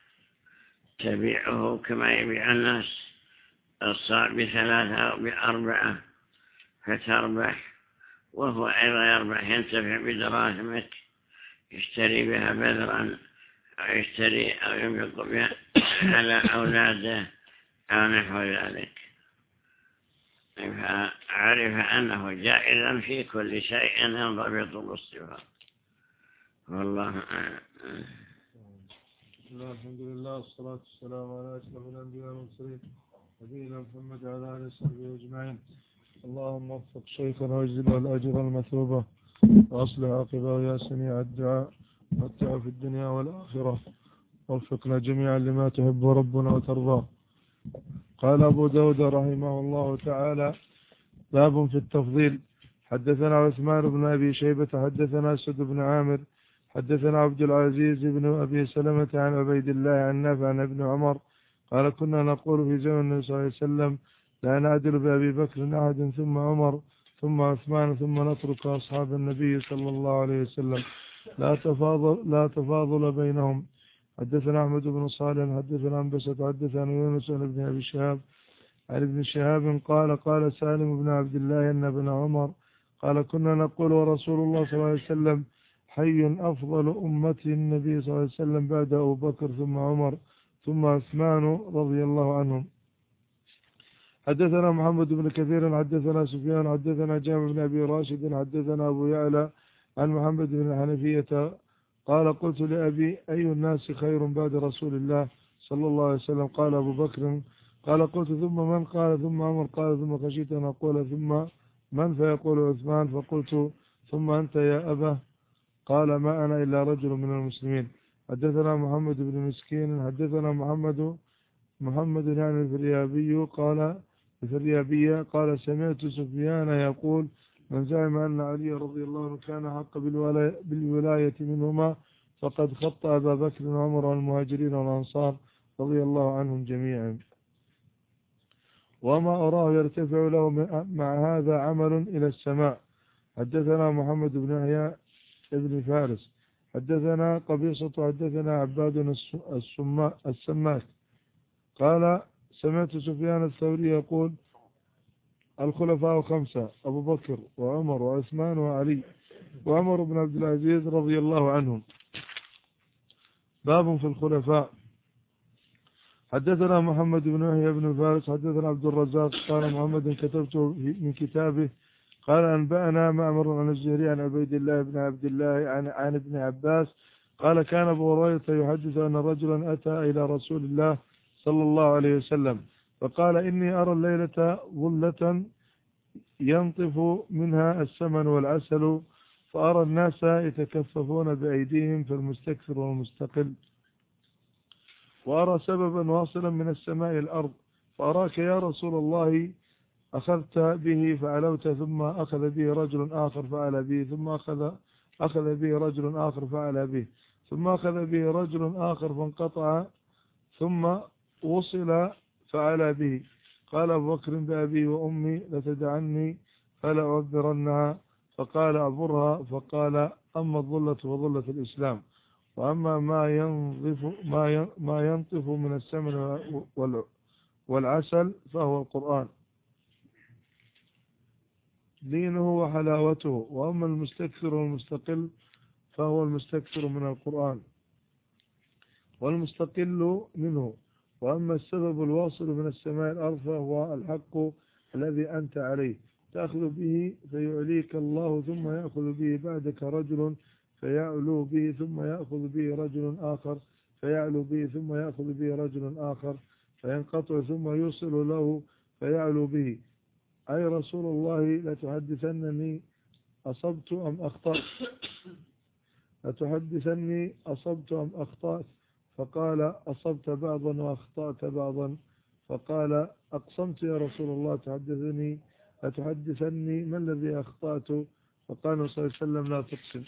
تبيعه كما يبيع الناس الصاع بثلاثة أو بأربعة، فتربح وهو أيضا يربح، ينتفع بدراهمك يشتري بها بذرا أو يشتري أو ينفق بها على أولاده أو نحو ذلك، فعرف أنه جائز في كل شيء ينضبط بالصفات. والله أعلم. الحمد لله والصلاة والسلام على أشرف الأنبياء والمرسلين نبينا محمد وعلى آله وصحبه أجمعين. اللهم وفق شيخنا واجزله الأجر المثوبة وأصلح عاقبه يا سميع الدعاء متع في الدنيا والآخرة، وفقنا جميعا لما تحب ربنا وترضى. قال أبو داود رحمه الله تعالى: باب في التفضيل. حدثنا عثمان بن أبي شيبة حدثنا أسد بن عامر حدثنا عبد العزيز بن أبي سلمة عن عبيد الله عن نافع عن ابن عمر قال: كنا نقول في زمن النبي صلى الله عليه وسلم: لا نعدل بأبي بكر أحد ثم عمر ثم عثمان ثم نترك أصحاب النبي صلى الله عليه وسلم، لا تفاضل, لا تفاضل بينهم. حدثنا أحمد بن صالح حدثنا أنبسة حدثنا يونس عن ابن أبي شهاب عن ابن شهاب قال: قال سالم بن عبد الله أن ابن عمر قال: كنا نقول ورسول الله صلى الله عليه وسلم حي أفضل أمتي النبي صلى الله عليه وسلم بعد أبو بكر ثم عمر ثم عثمان رضي الله عنهم. حدثنا محمد بن كثير حدثنا سفيان حدثنا جامع بن أبي راشد حدثنا أبو يعلى عن محمد بن الحنفية قال: قلت لأبي: أي الناس خير بعد رسول الله صلى الله عليه وسلم؟ قال: أبو بكر. قال: قلت: ثم من؟ قال: ثم عمر. قال: ثم خشيت أن أقول ثم من؟ فيقول عثمان. فقلت: ثم أنت يا أبا؟ قال: ما أنا إلا رجل من المسلمين. حدثنا محمد بن مسكين حدثنا محمد محمد يعني الفريابي قال الفريابية قال: سمعت سفيان يقول: من زعم أن علي رضي الله عنه كان حق بالولاية منهما فقد خطأ أبا بكر وعمر والمهاجرين والأنصار رضي الله عنهم جميعا، وما أراه يرتفع له مع هذا عمل إلى السماء. حدثنا محمد بن يحيى ابن فارس حدثنا قبيصة حدثنا عباد السماك قال: سمعت سفيان الثوري يقول: الخلفاء خمسة: أبو بكر وعمر وعثمان وعلي وعمر بن عبد العزيز رضي الله عنهم. باب في الخلفاء. حدثنا محمد بن يحيى بن فارس حدثنا عبد الرزاق قال: محمد كتبته من كتابه قال: أنبأنا معمر عن الزهري عن عبيد الله بن عبد الله عن, عن ابن عباس قال: كان أبو هريرة يحدث أن رجلا أتى إلى رسول الله صلى الله عليه وسلم فقال: إني أرى الليلة ظلة ينطف منها السمن والعسل، فأرى الناس يتكففون بأيديهم في المستكثر والمستقل، وأرى سببا واصلا من السماء الأرض، فأراك يا رسول الله أخذت به فعلوت ثم أخذ به رجل آخر فعل به ثم أخذ أخذ به رجل آخر فعل به ثم أخذ به رجل آخر فانقطع ثم وصل فعل به. قال أبو بكر: بأبي وأمي لتدعني فلا أعبرنها. فقال: أعبرها. فقال: أما الظلة فظلة الإسلام، وأما ما ينظف ما ما ينطف من السمن والعسل فهو القرآن دينه وحلاوته، وأما المستكثر والمستقل فهو المستكثر من القرآن والمستقل منه، وأما السبب الواصل من السماء الأرض فهو الحق الذي أنت عليه، تأخذ به فيعليك الله ثم يأخذ به بعدك رجل فيعلو به ثم يأخذ به رجل آخر فيعلو به ثم يأخذ به رجل آخر فينقطع ثم يوصل له فيعلو به. أي رسول الله لتحدثنني أصبت أم أخطأت لتحدثني أصبت أم أخطأت؟ فقال: أصبت بعضا وأخطأت بعضا. فقال: أقسمت يا رسول الله تحدثني أتحدثني ما الذي أخطأت؟ فقال صلى الله عليه وسلم: لا تقسم.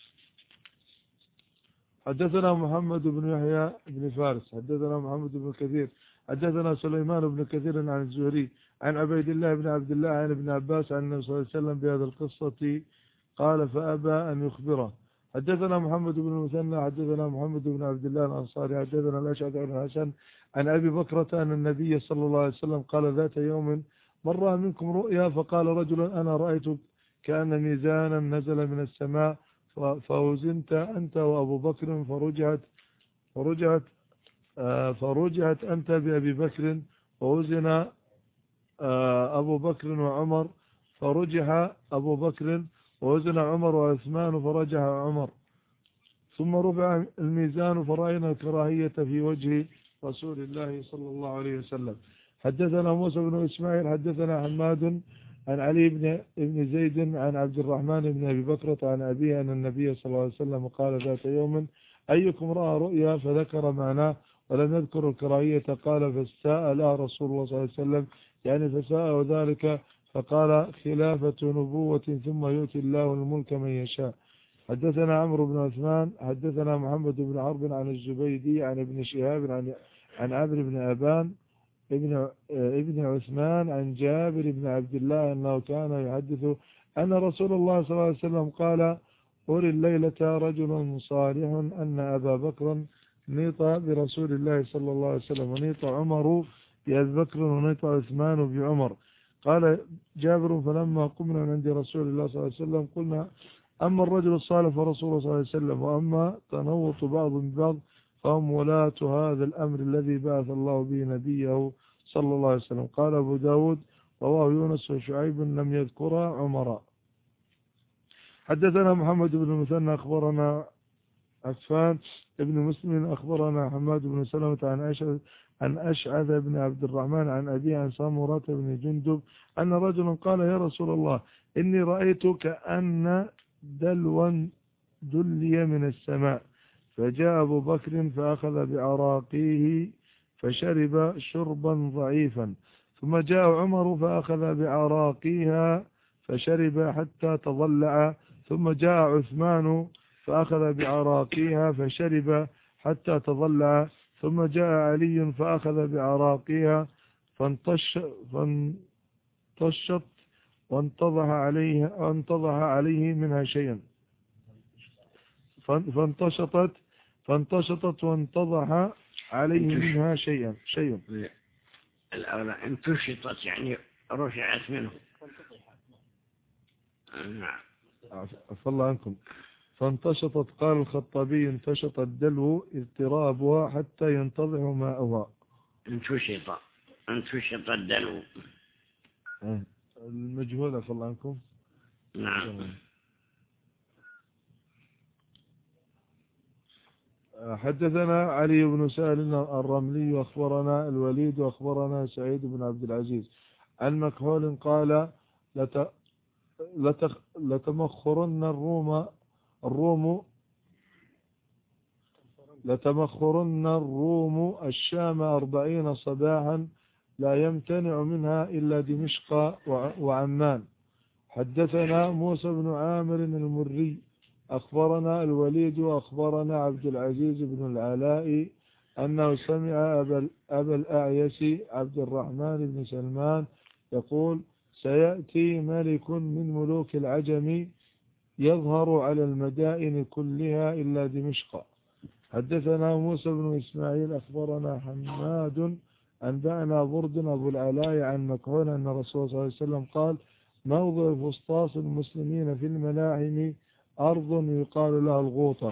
حدثنا محمد بن يحيى بن فارس حدثنا محمد بن كثير حدثنا سليمان بن كثير عن الزهري عن عبيد الله بن عبد الله عن ابن عباس عن النبي صلى الله عليه وسلم بهذا القصة قال: فأبى أن يخبره. حدثنا محمد بن المثنى حدثنا محمد بن عبد الله الأنصاري حدثنا الأشعث بن حسن عن أبي بكرة أن النبي صلى الله عليه وسلم قال ذات يوم: من رأى منكم رؤيا؟ فقال رجل: أنا رأيت كأن ميزانا نزل من السماء فوزنت أنت وأبو بكر فرجعت فرجعت فرجعت أنت بأبي بكر ووزن أبو بكر وعمر فرجح أبو بكر ووزن عمر وعثمان فرجح عمر ثم رفع الميزان فرأينا الكراهية في وجه رسول الله صلى الله عليه وسلم. حدثنا موسى بن إسماعيل حدثنا حماد عن علي بن ابن زيد عن عبد الرحمن بن أبي بكرة عن أبيه أن النبي صلى الله عليه وسلم قال ذات يوم أيكم رأى رؤيا فذكر معناه ولم يذكر الكراهية قال فاستاء رسول الله صلى الله عليه وسلم يعني فساء ذلك فقال خلافة نبوة ثم يؤتي الله الملك من يشاء. حدثنا عمرو بن عثمان حدثنا محمد بن عرب عن الزبيدي عن ابن شهاب عن عن عمرو بن أبان ابن ابن عثمان عن جابر بن عبد الله أنه كان يحدث أن رسول الله صلى الله عليه وسلم قال أري الليلة رجل صالح أن أبا بكر نيط برسول الله صلى الله عليه وسلم ونيط عمر بأبي بكر ونيط عثمان بعمر. قال جابر فلما قمنا من عند رسول الله صلى الله عليه وسلم قلنا أما الرجل الصالح فرسول الله صلى الله عليه وسلم وأما تنوط بعض ببعض فهم ولاة هذا الأمر الذي بعث الله به نبيه صلى الله عليه وسلم. قال أبو داود رواه يونس وشعيب لم يذكر عمر. حدثنا محمد بن المثنى أخبرنا عفان ابن مسلم أخبرنا حماد بن سلمة عن أشعث عن أشعث بن عبد الرحمن عن أبي عن سامورة بن جندب أن رجلا قال يا رسول الله إني رأيت كأن دلوا دلي من السماء فجاء أبو بكر فأخذ بعراقيه فشرب شربا ضعيفا ثم جاء عمر فأخذ بعراقيها فشرب حتى تضلع ثم جاء عثمان فأخذ بعراقيها فشرب حتى تضلع ثم جاء علي فأخذ بعراقيها فانتش فانتشط وانتضح عليه وانتضح عليه منها شيئا فانتشطت فانتشطت وانتضح عليه منها شيئا شيء الأولى انتشطت يعني رفعت منه. نعم عفى الله عنكم. فانتشطت قال الخطابي انتشط الدلو اضطرابها حتى ينتضح ماؤها. انتشط انتشط الدلو المجهول عفى الله عنكم. نعم. حدثنا علي بن سهل الرملي واخبرنا الوليد واخبرنا سعيد بن عبد العزيز عن مكحول قال لت... لتخ... لتمخرن الروم الروم لتمخرن الروم الشام أربعين صباحا لا يمتنع منها إلا دمشق وعمان. حدثنا موسى بن عامر المري أخبرنا الوليد وأخبرنا عبد العزيز بن العلاء أنه سمع أبا, أبا الأعيس عبد الرحمن بن سلمان يقول سيأتي ملك من ملوك العجم يظهر على المدائن كلها إلا دمشق. حدثنا موسى بن إسماعيل أخبرنا حماد أنبأنا برد أبو العلاء عن مكحول أن رسول صلى الله عليه وسلم قال موضع فسطاس المسلمين في الملاحم أرض يقال لها الغوطة.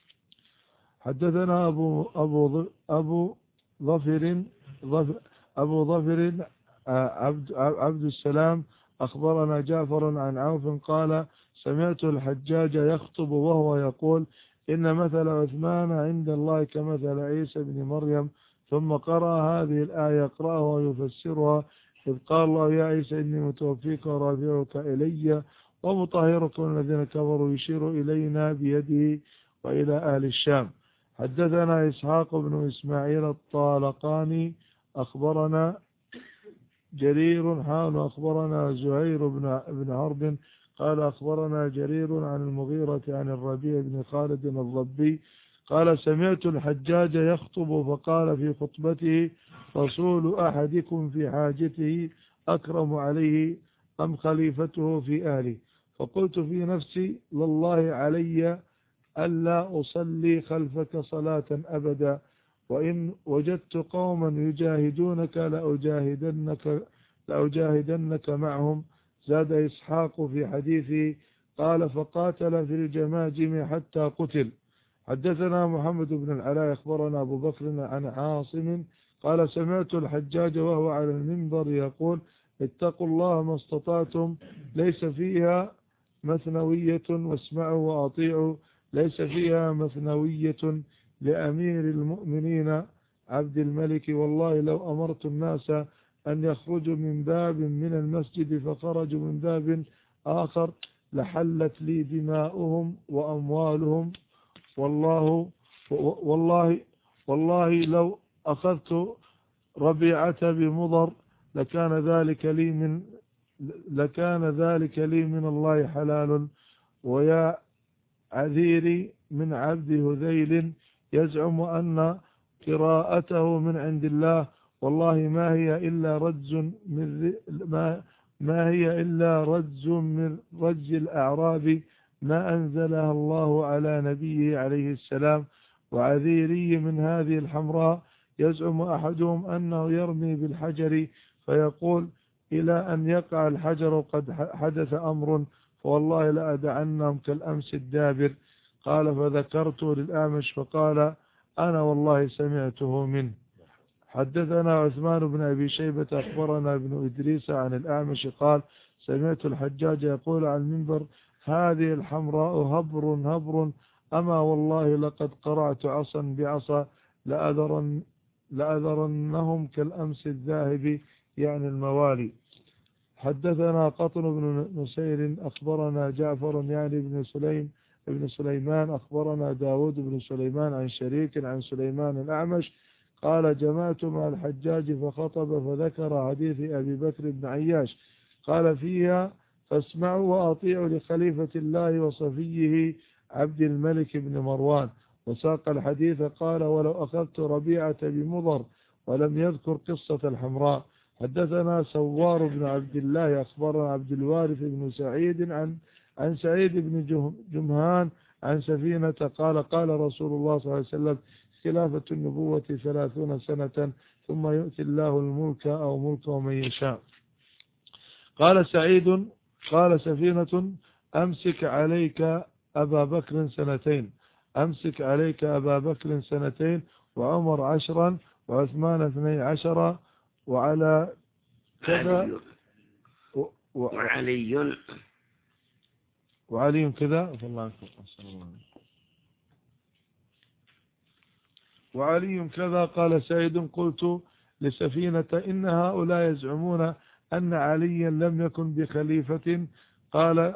حدثنا أبو أبو أبو ظفر أبو ظفر عبد عبد السلام أخبرنا جعفر عن عوف قال سمعت الحجاج يخطب وهو يقول إن مثل عثمان عند الله كمثل عيسى بن مريم ثم قرأ هذه الآية يقرأها ويفسرها إذ قال الله يا عيسى إني متوفيك ورافعك إلي ومطهرك من الذين كفروا يشير إلينا بيده وإلى أهل الشام. حدثنا إسحاق بن إسماعيل الطالقاني أخبرنا جرير حان أخبرنا زهير بن بن حرب قال أخبرنا جرير عن المغيرة عن الربيع بن خالد الضبي قال سمعت الحجاج يخطب فقال في خطبته رسول أحدكم في حاجته أكرم عليه أم خليفته في أهله فقلت في نفسي لله علي ألا أصلي خلفك صلاة أبدا وإن وجدت قوما يجاهدونك لأجاهدنك, لأجاهدنك معهم. زاد إسحاق في حديثه قال فقاتل في الجماجم حتى قتل. حدثنا محمد بن العلاء أخبرنا أبو بكر عن عاصم قال سمعت الحجاج وهو على المنبر يقول اتقوا الله ما استطعتم ليس فيها مثنوية واسمعوا وأطيعوا ليس فيها مثنوية لأمير المؤمنين عبد الملك والله لو أمرت الناس أن يخرجوا من باب من المسجد فخرجوا من باب آخر لحلت لي دماؤهم وأموالهم والله والله والله لو أخذت ربيعة بمضر لكان ذلك لي من لكان ذلك لي من الله حلال. ويا عذيري من عبد هذيل يزعم أن قراءته من عند الله والله ما هي إلا رجز من ما ما هي إلا رجز من رجز الأعراب ما أنزلها الله على نبيه عليه السلام. وعذيري من هذه الحمراء يزعم أحدهم أنه يرمي بالحجر فيقول إلى أن يقع الحجر قد حدث أمر فوالله لأدعنهم كالأمس الدابر. قال فذكرت للأعمش فقال أنا والله سمعته منه. حدثنا عثمان بن أبي شيبة أخبرنا ابن إدريس عن الأعمش قال سمعت الحجاج يقول عن المنبر هذه الحمراء هبر هبر أما والله لقد قرأت عصا بعصا لأذرن لأذرنهم كالأمس الذاهب يعني الموالي. حدثنا قطن بن نسير أخبرنا جعفر يعني بن سليم ابن سليمان أخبرنا داود بن سليمان عن شريك عن سليمان الأعمش قال جمعت مع الحجاج فخطب فذكر حديث أبي بكر بن عياش قال فيها فاسمعوا وأطيعوا لخليفة الله وصفيه عبد الملك بن مروان وساق الحديث قال ولو أخذت ربيعة بمضر ولم يذكر قصة الحمراء. حدثنا سوار بن عبد الله أخبرنا عبد الوارث بن سعيد عن عن سعيد بن جمهان عن سفينة قال قال رسول الله صلى الله عليه وسلم خلافة النبوة ثلاثون سنة ثم يؤتي الله الملك أو ملك من يشاء. قال سعيد قال سفينة أمسك عليك أبا بكر سنتين أمسك عليك أبا بكر سنتين وعمر عشرا وعثمان اثني عشر وعلى كذا وعلي وعلي كذا وعلي كذا. قال سعيد قلت لسفينة إن هؤلاء يزعمون أن عليا لم يكن بخليفة قال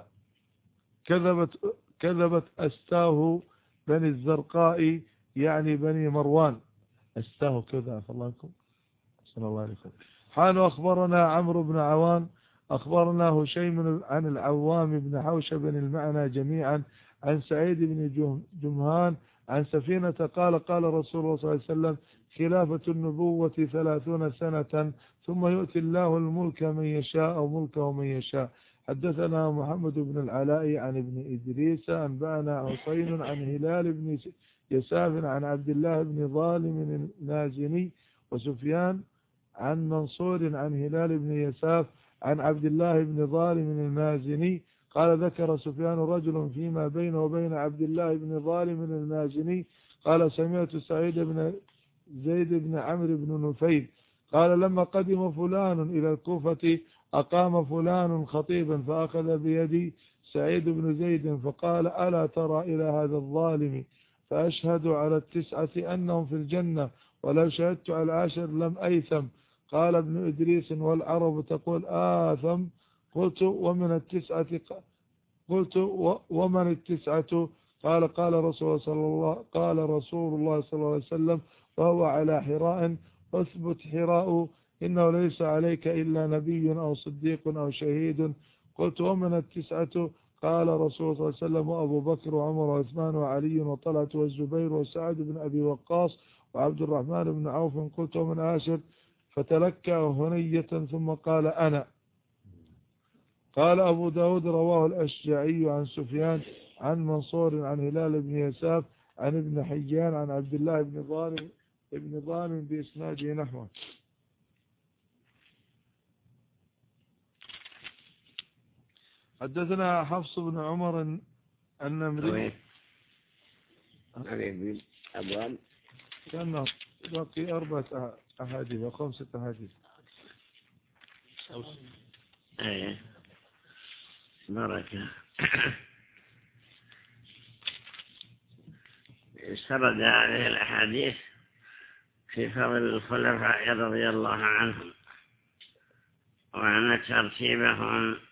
كذبت كذبت أستاه بني الزرقاء يعني بني مروان أستاه كذا الله لكم صلى الله عليه وسلم. حان أخبرنا عمرو بن عوان أخبرنا هشيم عن العوام بن حوشب المعنى جميعا عن سعيد بن جمهان عن سفينة قال قال رسول الله صلى الله عليه وسلم خلافة النبوة ثلاثون سنة ثم يؤتي الله الملك من يشاء أو ملكه من يشاء. حدثنا محمد بن العلاء عن ابن إدريس أنبأنا حسين عن هلال بن يساف عن عبد الله بن ظالم النازني وسفيان عن منصور عن هلال بن يساف عن عبد الله بن ظالم المازني قال ذكر سفيان رجل فيما بينه وبين عبد الله بن ظالم المازني قال سمعت سعيد بن زيد بن عمرو بن نفيل قال لما قدم فلان إلى الكوفة أقام فلان خطيبا فأخذ بيدي سعيد بن زيد فقال ألا ترى إلى هذا الظالم فأشهد على التسعة أنهم في الجنة ولو شهدت على العاشر لم أيثم. قال ابن إدريس والعرب تقول آثم قلت ومن التسعة قلت ومن التسعة قال قال رسول صلى الله قال رسول الله صلى الله عليه وسلم وهو على حراء أثبت حراء إنه ليس عليك إلا نبي أو صديق أو شهيد. قلت ومن التسعة قال رسول صلى الله عليه وسلم وأبو بكر وعمر وعثمان وعلي وطلعة والزبير وسعد بن أبي وقاص وعبد الرحمن بن عوف. قلت ومن عاشر فتلكى هنية ثم قال أنا. قال أبو داود رواه الأشجعي عن سفيان عن منصور عن هلال بن يساف عن ابن حيان عن عبد الله بن ظالم ابن ظالم بإسناده نحوه. حدثنا حفص بن عمر النمري أبواب كان باقي أربعة أحاديث وخمسة أحاديث. أيه بركة. سرد هذه الأحاديث في فضل الخلفاء رضي الله عنهم وأن ترتيبهم